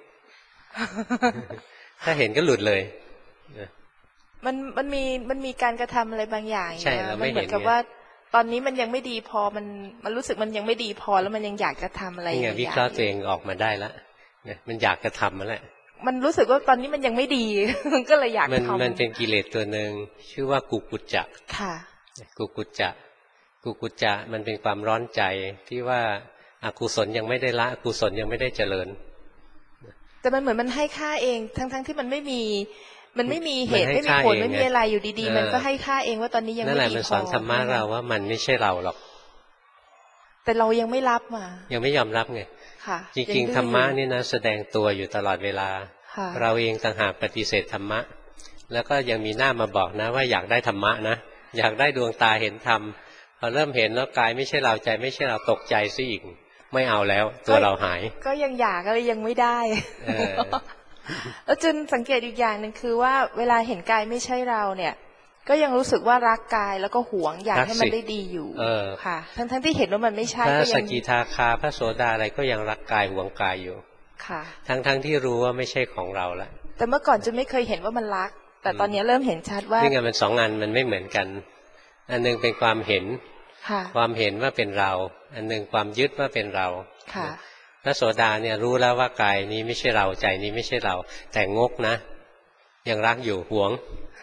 ถ้าเห็นก็หลุดเลยมันมันมีมันมีการกระทำอะไรบางอย่างใช่เราไม่เห็นเหมือนกับว่าตอนนี้มันยังไม่ดีพอมันมันรู้สึกมันยังไม่ดีพอแล้วมันยังอยากจะทำอะไรอย่างเงี้ยวิเคราะห์ตัวเองออกมาได้แล้วเนี่ยมันอยากจะทำมาแล้วมันรู้สึกว่าตอนนี้มันยังไม่ดีมันก็เลยอยากทำมันเป็นกิเลสตัวหนึ่งชื่อว่ากุกุจจะค่ะกุกุจจะกุกุจจะมันเป็นความร้อนใจที่ว่าอกุศลยังไม่ได้ละอกุศลยังไม่ได้เจริญแต่มันเหมือนมันให้ค่าเองทั้งๆที่มันไม่มีมันไม่มีเหตุไม่มีผลไม่มีอะไรอยู่ดีๆมันก็ให้ค่าเองว่าตอนนี้ยังไม่ดีพอนั่นแหละมันสอนธรรมะเราว่ามันไม่ใช่เราหรอกแต่เรายังไม่รับมายังไม่ยอมรับไงจริงๆธรรมะนี่นะแสดงตัวอยู่ตลอดเวลาเราเองต่างหากปฏิเสธธรรมะแล้วก็ยังมีหน้ามาบอกนะว่าอยากได้ธรรมะนะอยากได้ดวงตาเห็นธรรมพอเริ่มเห็นแล้วกายไม่ใช่เราใจไม่ใช่เราตกใจซะอีกไม่เอาแล้วตัวเราหายก็ยังอยากก็ยังไม่ได้แล้วจนสังเกตอีกอย่างหนึ่งคือว่าเวลาเห็นกายไม่ใช่เราเนี่ยก็ยังรู้สึกว่ารักกายแล้วก็หวงอยากให้มันได้ดีอยู่ค่ะทั้งๆที่เห็นว่ามันไม่ใช่พระสกิทาคาพระโสดาอะไรก็ยังรักกายหวงกายอยู่ค่ะทั้งๆที่รู้ว่าไม่ใช่ของเราละแต่เมื่อก่อนจะไม่เคยเห็นว่ามันรักแต่ตอนนี้เริ่มเห็นชัดว่านี่ไงมันสองอันมันไม่เหมือนกันอันนึงเป็นความเห็นความเห็นว่าเป็นเราอันนึงความยึดว่าเป็นเราพระโสดาเนี่ยรู้แล้วว่ากายนี้ไม่ใช่เราใจนี้ไม่ใช่เราแต่งกนะยังรักอยู่หวง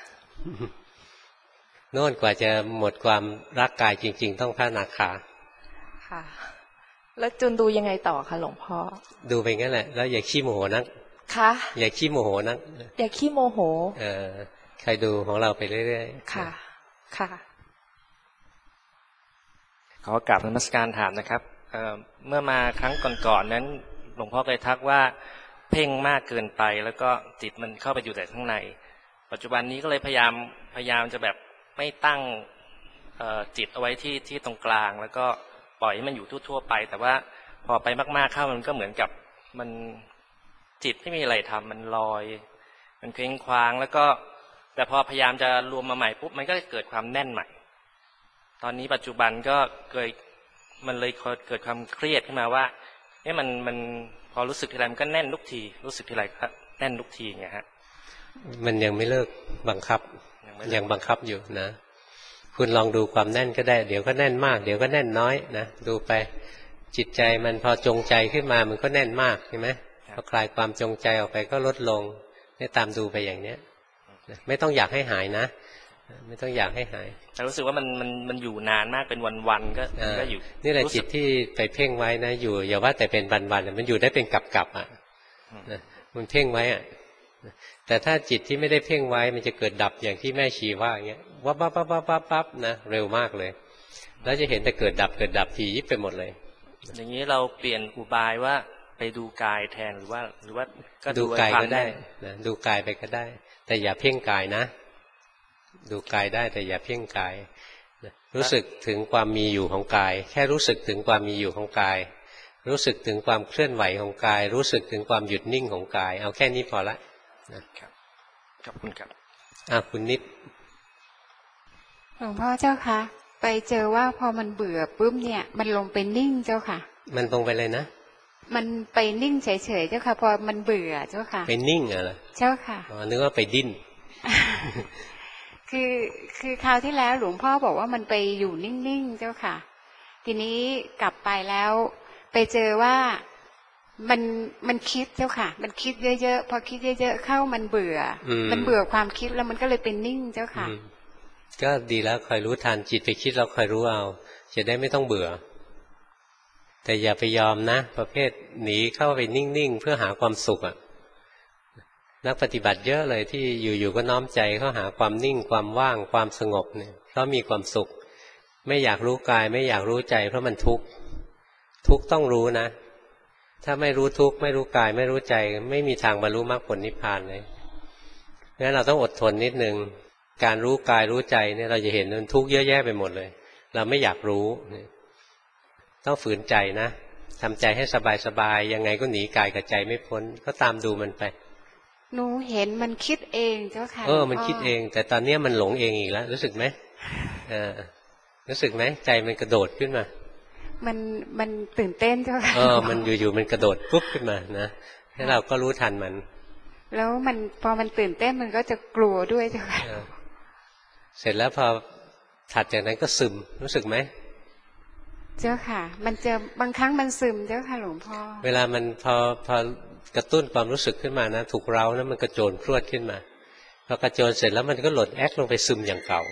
โน่นกว่าจะหมดความรักกายจริงๆต้องพระอนาคาค่ะแล้วจนดูยังไงต่อคะหลวงพ่อดูไปงั้นแหละแล้วอย่าขี้โมโหนักค่ะอย่าขี้โมโหนักอย่าขี้โมโหเออใครดูของเราไปเรื่อยๆค่ะค่ะขอกราบนมัสการถามนะครับเอ่อเมื่อมาครั้งก่อนๆนั้นหลวงพ่อเคยทักว่าเพ่งมากเกินไปแล้วก็จิตมันเข้าไปอยู่แต่ข้างในปัจจุบันนี้ก็เลยพยายามพยายามจะแบบไม่ตั้งจิตเอาไว้ที่ที่ตรงกลางแล้วก็ปล่อยให้มันอยู่ทั่วๆไปแต่ว่าพอไปมากๆเข้ามันก็เหมือนกับมันจิตไม่มีอะไรทำมันลอยมันเคว้งคว้างแล้วก็แต่พอพยายามจะรวมมาใหม่ปุ๊บมันก็เกิดความแน่นใหม่ตอนนี้ปัจจุบันก็เกิดมันเลยเกิดความเครียดขึ้นมาว่าเนี่ยมันมันพอรู้สึกทีไรมันก็แน่นทุกทีรู้สึกทีไรก็แน่นทุกทีไงฮะมันยังไม่เลิกบังคับยังบังคับอยู่นะคุณลองดูความแน่นก็ได้เดี๋ยวก็แน่นมากเดี๋ยวก็แน่นน้อยนะดูไปจิตใจมันพอจงใจขึ้นมามันก็แน่นมากใช่ไหมพอคลายความจงใจออกไปก็ลดลงให้ตามดูไปอย่างเนี้ยไม่ต้องอยากให้หายนะไม่ต้องอยากให้หายแต่รู้สึกว่ามันมันมันอยู่นานมากเป็นวันๆก็ก็อยู่นี่แหละจิตที่ไปเพ่งไว้นะอยู่อย่าว่าแต่เป็นวันๆมันอยู่ได้เป็นกับๆอ่ะนะมันเพ่งไว้อ่ะแต่ถ้าจิตที่ไม่ได้เพ่งไว้มันจะเกิดดับอย่างที่แม่ชีว่าอย่างเงี้ยวับวับวับวับวับวับนะเร็วมากเลยแล้วจะเห็นแต่เกิดดับเกิดดับทียิบไปหมดเลยอย่างนี้เราเปลี่ยนอุบายว่าไปดูกายแทนหรือว่าหรือว่าก็ดูกายก็ได้นะดูกายไปก็ได้แต่อย่าเพ่งกายนะดูกายได้แต่อย่าเพ่งกายรู้สึกถึงความมีอยู่ของกายแค่รู้สึกถึงความมีอยู่ของกายรู้สึกถึงความเคลื่อนไหวของกายรู้สึกถึงความหยุดนิ่งของกายเอาแค่นี้พอละนะครับขอบคุณครับอ่ะคุณนิดหลวงพ่อเจ้าคะไปเจอว่าพอมันเบื่อปุ๊บเนี่ยมันลงไปนิ่งเจ้าค่ะมันลงไปเลยนะมันไปนิ่งเฉยๆเจ้าค่ะพอมันเบื่อเจ้าค่ะไปนิ่งเหรอเจ้าค่ะอ๋อนึกว่าไปดิ้นคือคือคราวที่แล้วหลวงพ่อบอกว่ามันไปอยู่นิ่งๆเจ้าค่ะทีนี้กลับไปแล้วไปเจอว่ามันมันคิดเจ้าค่ะมันคิดเยอะๆพอคิดเยอะๆเข้ามันเบื่อมันเบื่อความคิดแล้วมันก็เลยเป็นนิ่งเจ้าค่ะก็ดีแล้วคอยรู้ทันจิตไปคิดเราคอยรู้เอาจะได้ไม่ต้องเบื่อแต่อย่าไปยอมนะประเภทหนีเข้าไปนิ่งๆเพื่อหาความสุขอ่ะนักปฏิบัติเยอะเลยที่อยู่ๆก็น้อมใจเข้าหาความนิ่งความว่างความสงบเนี่ยเพราะมีความสุขไม่อยากรู้กายไม่อยากรู้ใจเพราะมันทุกข์ทุกข์ต้องรู้นะถ้าไม่รู้ทุกข์ไม่รู้กายไม่รู้ใจไม่มีทางบรรลุมรรคผลนิพพานเลยงั้นเราต้องอดทนนิดนึงการรู้กายรู้ใจเนี่ยเราจะเห็นมันทุกข์เยอะแยะไปหมดเลยเราไม่อยากรู้ต้องฝืนใจนะทำใจให้สบายๆยังไงก็หนีกายกับใจไม่พ้นก็ตามดูมันไปหนูเห็นมันคิดเองเจ้าค่ะเออมันคิดเองแต่ตอนนี้มันหลงเองอีกแล้วรู้สึกไหมเออรู้สึกไหมใจมันกระโดดขึ้นมามันมันตื่นเต้นเจ้าค่ะเออมันอยู่ๆมันกระโดดปุ๊บขึ้นมานะให้เราก็รู้ทันมันแล้วมันพอมันตื่นเต้นมันก็จะกลัวด้วยเจ้าค่ะเสร็จแล้วพอถัดจากนั้นก็ซึมรู้สึกไหมเจ้าค่ะมันจะบางครั้งมันซึมเจ้าค่ะหลวงพ่อเวลามันพอพอกระตุ้นความรู้สึกขึ้นมานะถูกเร้านะมันกระโจนพรวดขึ้นมาพอกระโจนเสร็จแล้วมันก็หล่นแอกลงไปซึมอย่างเก่า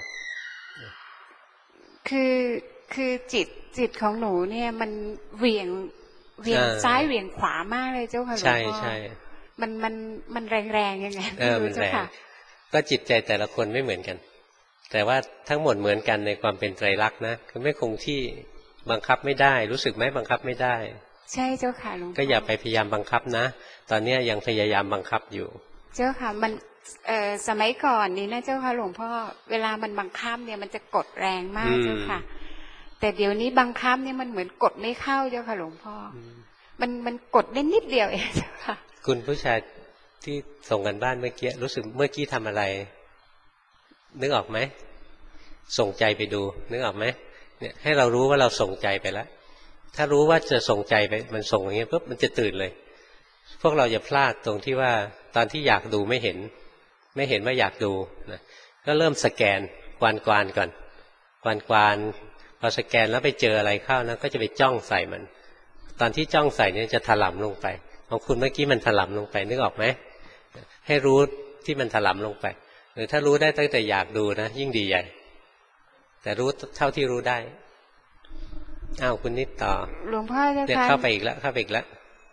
คือคือจิตจิตของหนูเนี่ยมันเหวี่ยงเหวี่ยงซ้ายเหวี่ยงขวามากเลยเจ้าค่ะหลวงพ่อใช่ใช่มันมันมันแรงๆยังไงเออมันแรงก็จิตใจแต่ละคนไม่เหมือนกันแต่ว่าทั้งหมดเหมือนกันในความเป็นไตรลักษณ์นะคือไม่คงที่บังคับไม่ได้รู้สึกไหมบังคับไม่ได้ใช่เจ้าค่ะหลวงพ่อก็อย่าไปพยายามบังคับนะตอนนี้ยังพยายามบังคับอยู่เจ้าค่ะมันเอ่อสมัยก่อนนี้นะเจ้าค่ะหลวงพ่อเวลามันบังคับเนี่ยมันจะกดแรงมากเจ้าค่ะแต่เดี๋ยวนี้บังคับเนี่ยมันเหมือนกดไม่เข้าเจ้าค่ะหลวงพ่อมันมันกดได้นิดเดียวเองเจ้าค่ะคุณผู้ชายที่ส่งกันบ้านเมื่อกี้รู้สึกเมื่อกี้ทำอะไรนึกออกไหมส่งใจไปดูนึกออกไหมเนี่ยให้เรารู้ว่าเราส่งใจไปแล้วถ้ารู้ว่าจะส่งใจไปมันส่งอย่างเงี้ยปุ๊บมันจะตื่นเลยพวกเราอย่าพลาดตรงที่ว่าตอนที่อยากดูไม่เห็นไม่เห็นว่าอยากดูนะก็เริ่มสแกนกวานกวานก่อนกวานกวานพอสแกนแล้วไปเจออะไรเข้านะก็จะไปจ้องใส่มันตอนที่จ้องใส่เนี่ยจะถลำลงไปของคุณเมื่อกี้มันถลำลงไปนึกออกไหมให้รู้ที่มันถลำลงไปหรือถ้ารู้ได้ตั้งแต่อยากดูนะยิ่งดีใหญ่แต่รู้เท่าที่รู้ได้อ้าวคุณนิดต่อหลวงพ่อจะเนี่ยเข้าไปอีกแล้วเข้าไปอีกแล้ว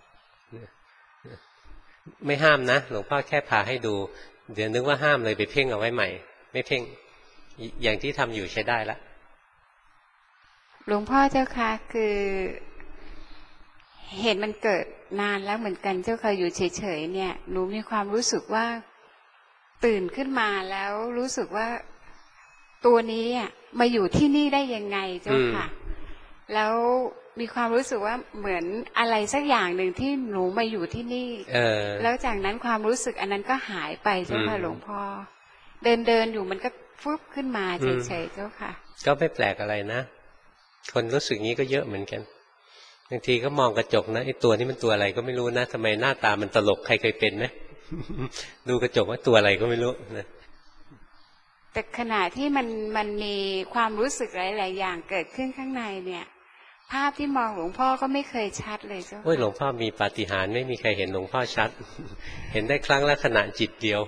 ไม่ห้ามนะหลวงพ่อแค่พาให้ดูเดี๋ยวนึกว่าห้ามเลยไปเพ่งเอาไว้ใหม่ไม่เพ่งอย่างที่ทำอยู่ใช้ได้แล้วหลวงพ่อเจ้าค่ะคือเหตุมันเกิดนานแล้วเหมือนกันเจ้าค่ะอยู่เฉยๆเนี่ยหนูมีความรู้สึกว่าตื่นขึ้นมาแล้วรู้สึกว่าตัวนี้อ่ะมาอยู่ที่นี่ได้ยังไงเจ้าค่ะแล้วมีความรู้สึกว่าเหมือนอะไรสักอย่างหนึ่งที่หนูมาอยู่ที่นี่แล้วจากนั้นความรู้สึกอันนั้นก็หายไปเจ้าค่ะหลวงพ่อเดินเดินอยู่มันก็ฟึบขึ้นมาเฉยๆเจ้าค่ะก็ไม่แปลกอะไรนะคนรู้สึกงี้ก็เยอะเหมือนกันบางทีก็มองกระจกนะไอ้ตัวนี้มันตัวอะไรก็ไม่รู้นะทำไมหน้าตามันตลกใครเคยเป็นไหม ดูกระจกว่าตัวอะไรก็ไม่รู้นะแต่ขณะที่มันมันมีความรู้สึกหลายๆอย่างเกิดขึ้นข้างในเนี่ยภาพที่มองหลวงพ่อก็ไม่เคยชัดเลยเจ้าโอ้ยหลวงพ่อมีปาฏิหาริย์ไม่มีใครเห็นหลวงพ่อชัด เห็นได้ครั้งละขณะจิตเดียว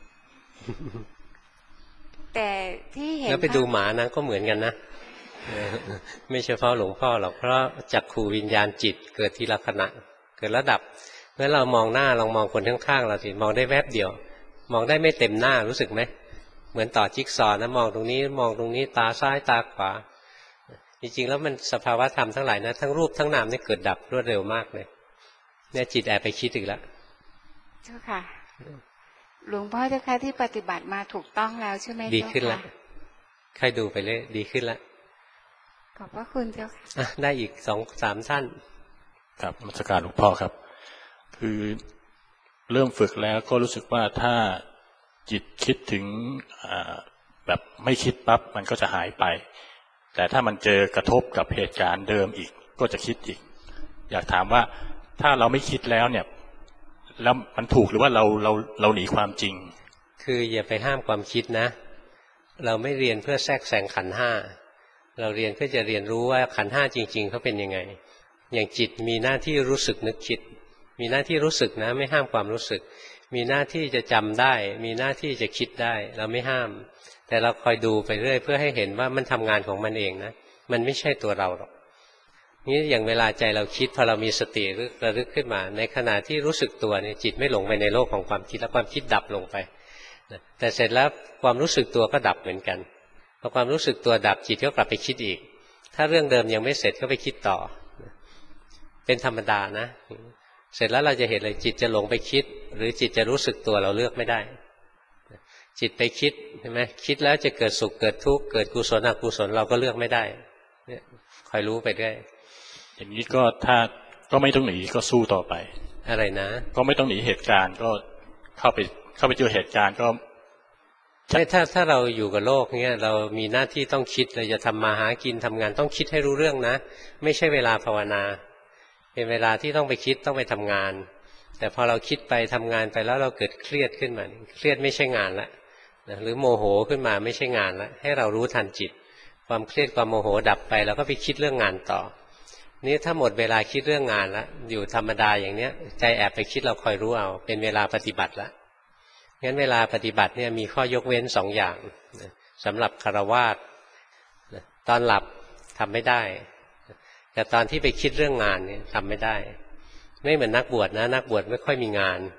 แต่ที่เห็นแล้วไปดูหมานะก็เหมือนกันนะไม่เฉพาะหลวงพ่อหรอกเพราะจักขูวิญญาณจิตเกิดทีละขณะเกิดระดับเมื่อเรามองหน้าลองมองคนข้างๆเราสิมองได้แวบเดียวมองได้ไม่เต็มหน้ารู้สึกไหมเหมือนต่อจิ๊กซอว์นะมองตรงนี้มองตรงนี้ตาซ้ายตาขวาจริงๆแล้วมันสภาวะธรรมทั้งหลายนะทั้งรูปทั้งนามนี่เกิดดับรวดเร็วมากเลยเนี่ยจิตแอบไปคิดอีกแล้วเจ้าค่ะหลวงพ่อเจ้าค่ะที่ปฏิบัติมาถูกต้องแล้วใช่ไหมเจ้าค่ะดีขึ้นแล้วใครดูไปเลยดีขึ้นแล้วขอบพระคุณเจ้าค่ะได้อีกสองสามท่านครับนมัสการหลวงพ่อครับคือเริ่มฝึกแล้วก็รู้สึกว่าถ้าจิตคิดถึงแบบไม่คิดปั๊บมันก็จะหายไปแต่ถ้ามันเจอกระทบกับเหตุการณ์เดิมอีกก็จะคิดอีกอยากถามว่าถ้าเราไม่คิดแล้วเนี่ยแล้วมันถูกหรือว่าเราเราเราหนีความจริงคืออย่าไปห้ามความคิดนะเราไม่เรียนเพื่อแทรกแซงขันธ์ห้าเราเรียนเพื่อจะเรียนรู้ว่าขันธ์ห้าจริงๆเขาเป็นยังไงอย่างจิตมีหน้าที่รู้สึกนึกคิดมีหน้าที่รู้สึกนะไม่ห้ามความรู้สึกมีหน้าที่จะจำได้มีหน้าที่จะคิดได้เราไม่ห้ามแต่เราคอยดูไปเรื่อยเพื่อให้เห็นว่ามันทำงานของมันเองนะมันไม่ใช่ตัวเราหรอกนี่อย่างเวลาใจเราคิดพอเรามีสติระลึกขึ้นมาในขณะที่รู้สึกตัวเนี่ยจิตไม่หลงไปในโลกของความคิดแล้วความคิดดับลงไปแต่เสร็จแล้วความรู้สึกตัวก็ดับเหมือนกันพอความรู้สึกตัวดับจิตก็กลับไปคิดอีกถ้าเรื่องเดิมยังไม่เสร็จก็ไปคิดต่อเป็นธรรมดานะเสร็จแล้วเราจะเห็นเลยจิตจะหลงไปคิดหรือจิตจะรู้สึกตัวเราเลือกไม่ได้จิตไปคิดใช่ไหมคิดแล้วจะเกิดสุขเกิดทุกข์เกิดกุศลอกุศลเราก็เลือกไม่ได้เนี่ยคอยรู้ไปด้วยอย่างนี้ก็ถ้าก็ไม่ต้องหนีก็สู้ต่อไปอะไรนะก็ไม่ต้องหนีเหตุการณ์ก็เข้าไปเข้าไปเจอเหตุการณ์ก็ใช่ถ้าถ้าเราอยู่กับโลกเนี่ยเรามีหน้าที่ต้องคิดเราจะทำมาหากินทำงานต้องคิดให้รู้เรื่องนะไม่ใช่เวลาภาวนาเป็นเวลาที่ต้องไปคิดต้องไปทำงานแต่พอเราคิดไปทำงานไปแล้วเราเกิดเครียดขึ้นมาเครียดไม่ใช่งานละหรือโมโหขึ้นมาไม่ใช่งานละให้เรารู้ทันจิตความเครียดความโมโหดับไปแล้วก็ไปคิดเรื่องงานต่อนี่ถ้าหมดเวลาคิดเรื่องงานแล้วอยู่ธรรมดาอย่างเนี้ยใจแอบไปคิดเราคอยรู้เอาเป็นเวลาปฏิบัติละงั้นเวลาปฏิบัติเนี่ยมีข้อยกเว้นสองอย่างสำหรับฆราวาสตอนหลับทำไม่ได้แต่ตอนที่ไปคิดเรื่องงานเนี่ยทำไม่ได้ไม่เหมือนนักบวชนะนักบวชไม่ค่อยมีงาน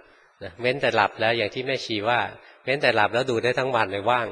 นะเว้นแต่หลับแล้วอย่างที่แม่ชีว่าเว้นแต่หลับแล้วดูได้ทั้งวันเลยว่าง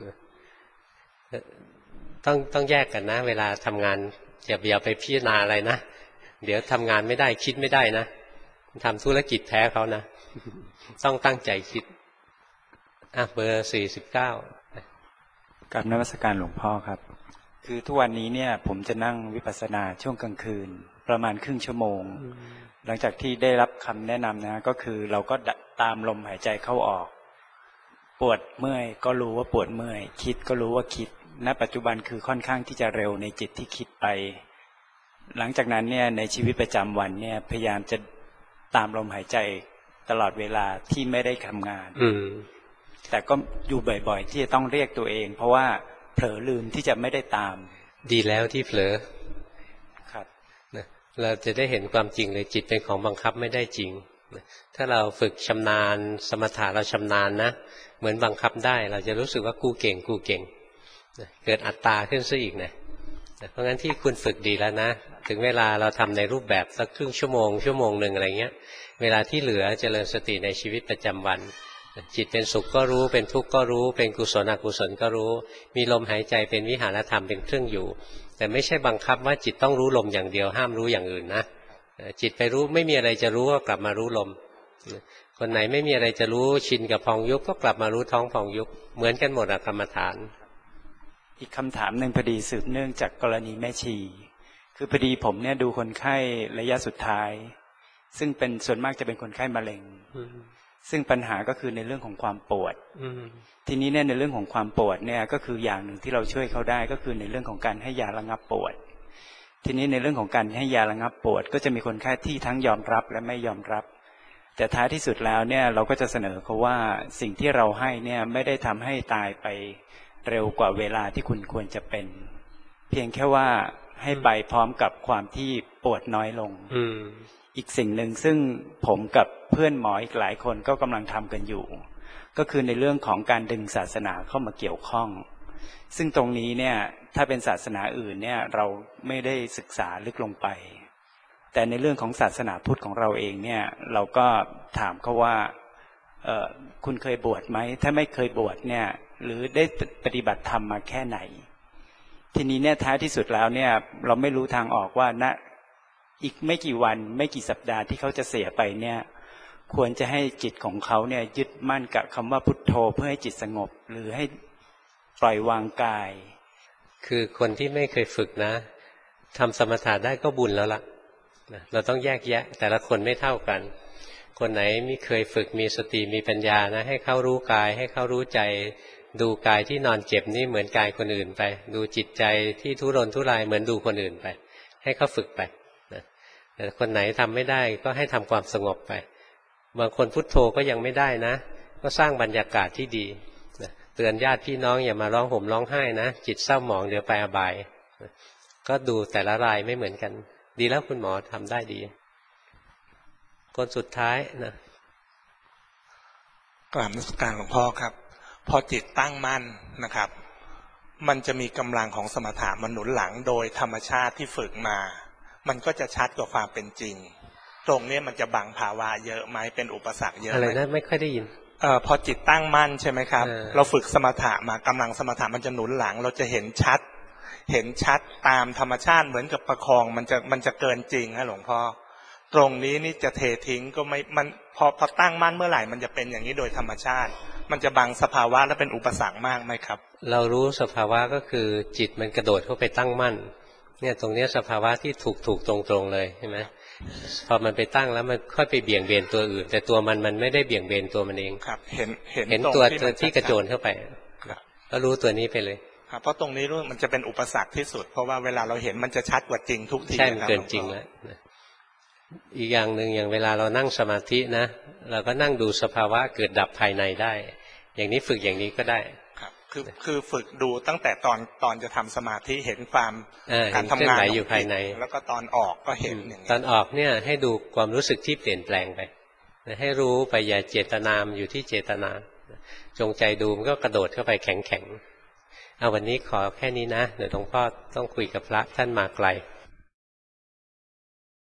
ต้องต้องแยกกันนะเวลาทำงานอย่าอย่าไปพิจารณาอะไรนะเดี๋ยวทำงานไม่ได้คิดไม่ได้นะทำธุรกิจแพ้เขานะต้องตั้งใจคิดอ่ะเบอร์สี่สิบเก้ากับนมัสการหลวงพ่อครับคือทุกวันนี้เนี่ยผมจะนั่งวิปัสสนาช่วงกลางคืนประมาณครึ่งชั่วโมงหลังจากที่ได้รับคำแนะนำนะก็คือเราก็ตามลมหายใจเข้าออกปวดเมื่อยก็รู้ว่าปวดเมื่อยคิดก็รู้ว่าคิดณปัจจุบันคือค่อนข้างที่จะเร็วในจิตที่คิดไปหลังจากนั้นเนี่ยในชีวิตประจำวันเนี่ยพยายามจะตามลมหายใจตลอดเวลาที่ไม่ได้ทำงานแต่ก็อยู่บ่อยๆที่จะต้องเรียกตัวเองเพราะว่าเผลอลืมที่จะไม่ได้ตามดีแล้วที่เผลอครับนะเราจะได้เห็นความจริงเลยจิตเป็นของบังคับไม่ได้จริงนะถ้าเราฝึกชำนาญสมถะเราชำนาญนะเหมือนบังคับได้เราจะรู้สึกว่ากูเก่งกูเก่งนะเกิดอัตตาขึ้นซะอีกนะนะเพราะงั้นที่คุณฝึกดีแล้วนะถึงเวลาเราทำในรูปแบบสักครึ่งชั่วโมงชั่วโมงหนึ่งอะไรเงี้ยเวลาที่เหลือเจริญสติในชีวิตประจำวันจิตเป็นสุขก็รู้เป็นทุกข์ก็รู้เป็นกุศลอกุศลก็รู้มีลมหายใจเป็นวิหารธรรมเป็นเครื่องอยู่แต่ไม่ใช่บังคับว่าจิตต้องรู้ลมอย่างเดียวห้ามรู้อย่างอื่นนะจิตไปรู้ไม่มีอะไรจะรู้ก็กลับมารู้ลมคนไหนไม่มีอะไรจะรู้ชินกับพองยุบก็กลับมารู้ท้องพองยุบเหมือนกันหมดอะกรรมฐานอีกคำถามหนึ่งพอดีสืบเนื่องจากกรณีแม่ชีคือพอดีผมเนี่ยดูคนไข้ระยะสุดท้ายซึ่งเป็นส่วนมากจะเป็นคนไข้มะเร็งซึ่งปัญหาก็คือในเรื่องของความปวดทีนี้เนี่ยในเรื่องของความปวดเนี่ยก็คืออย่างหนึ่งที่เราช่วยเขาได้ก็คือในเรื่องของการให้ยาระงับปวดทีนี้ในเรื่องของการให้ยาระงับปวดก็จะมีคนไข้ที่ทั้งยอมรับและไม่ยอมรับแต่ท้ายที่สุดแล้วเนี่ยเราก็จะเสนอเขาว่าสิ่งที่เราให้เนี่ยไม่ได้ทำให้ตายไปเร็วกว่าเวลาที่คุณควรจะเป็นเพียงแค่ว่าให้ไปพร้อมกับความที่ปวดน้อยลงอีกสิ่งหนึ่งซึ่งผมกับเพื่อนหมออีกหลายคนก็กำลังทำกันอยู่ก็คือในเรื่องของการดึงศาสนาเข้ามาเกี่ยวข้องซึ่งตรงนี้เนี่ยถ้าเป็นศาสนาอื่นเนี่ยเราไม่ได้ศึกษาลึกลงไปแต่ในเรื่องของศาสนาพุทธของเราเองเนี่ยเราก็ถามเขาว่าเอ่อคุณเคยบวชไหมถ้าไม่เคยบวชเนี่ยหรือได้ปฏิบัติธรรมมาแค่ไหนทีนี้เนี่ยท้ายที่สุดแล้วเนี่ยเราไม่รู้ทางออกว่าณอีกไม่กี่วันไม่กี่สัปดาห์ที่เขาจะเสียไปเนี่ยควรจะให้จิตของเขาเนี่ยยึดมั่นกับคำว่าพุทโธเพื่อให้จิตสงบหรือให้ปล่อยวางกายคือคนที่ไม่เคยฝึกนะทำสมถะได้ก็บุญแล้วล่ะเราต้องแยกแยะแต่ละคนไม่เท่ากันคนไหนไม่เคยฝึกมีสติมีปัญญานะให้เขารู้กายให้เขารู้ใจดูกายที่นอนเจ็บนี่เหมือนกายคนอื่นไปดูจิตใจที่ทุรนทุรายเหมือนดูคนอื่นไปให้เขาฝึกไปนะแต่คนไหนทำไม่ได้ก็ให้ทำความสงบไปบางคนพุทโธก็ยังไม่ได้นะก็สร้างบรรยากาศที่ดีนะเตือนญาติพี่น้องอย่ามาร้องห่มร้องไห้นะจิตเศร้าหมองเดี๋ยวไปอบายนะก็ดูแต่ละรายไม่เหมือนกันดีแล้วคุณหมอทำได้ดีคนสุดท้ายนะกราบนมัสการหลวงพ่อครับพอจิตตั้งมั่นนะครับมันจะมีกำลังของสมถะมันหนุนหลังโดยธรรมชาติที่ฝึกมามันก็จะชัดกว่าความเป็นจริงตรงนี้มันจะบังภาวะเยอะไหมเป็นอุปสรรคเยอะไหมอะไรนะไม่ค่อยได้ยินเอ่อพอจิตตั้งมั่นใช่ไหมครับเราฝึกสมถะมากำลังสมถะมันจะหนุนหลังเราจะเห็นชัดเห็นชัดตามธรรมชาติเหมือนกับประคองมันจะมันจะเกินจริงฮะหลวงพ่อตรงนี้นี่จะเททิ้งก็ไม่มันพอพอตั้งมั่นเมื่อไหร่มันจะเป็นอย่างนี้โดยธรรมชาติมันจะบังสภาวะและเป็นอุปสรรคมากไหมครับเรารู้สภาวะก็คือจิตมันกระโดดเข้าไปตั้งมั่นเนี่ยตรงนี้สภาวะที่ถูกถูกตรงตรงเลยใช่ไหมพอมันไปตั้งแล้วมันค่อยไปเบี่ยงเบนตัวอื่นแต่ตัวมันมันไม่ได้เบี่ยงเบนตัวมันเองครับเห็นเห็นเห็นตัวที่กระโจนเข้าไปก็รู้ตัวนี้ไปเลยครับเพราะตรงนี้รู้มันจะเป็นอุปสรรคที่สุดเพราะว่าเวลาเราเห็นมันจะชัดกว่าจริงทุกทีใช่มันเกินจริงแล้วอีกอย่างหนึ่งอย่างเวลาเรานั่งสมาธินะเราก็นั่งดูสภาวะเกิดดับภายในได้อย่างนี้ฝึกอย่างนี้ก็ได้ครับคือคือฝึกดูตั้งแต่ตอนตอนจะทำสมาธิเห็นความการทำงานอยู่ภายในแล้วก็ตอนออกก็เห็นอย่างนี้ตอนออกเนี่ยให้ดูความรู้สึกที่เปลี่ยนแปลงไปให้รู้ไปอย่าเจตนามอยู่ที่เจตนาจงใจดูมันก็กระโดดเข้าไปแข็งแข็งเอาวันนี้ขอแค่นี้นะเดี๋ยวหลวงพ่อต้องคุยกับพระท่านมาไกล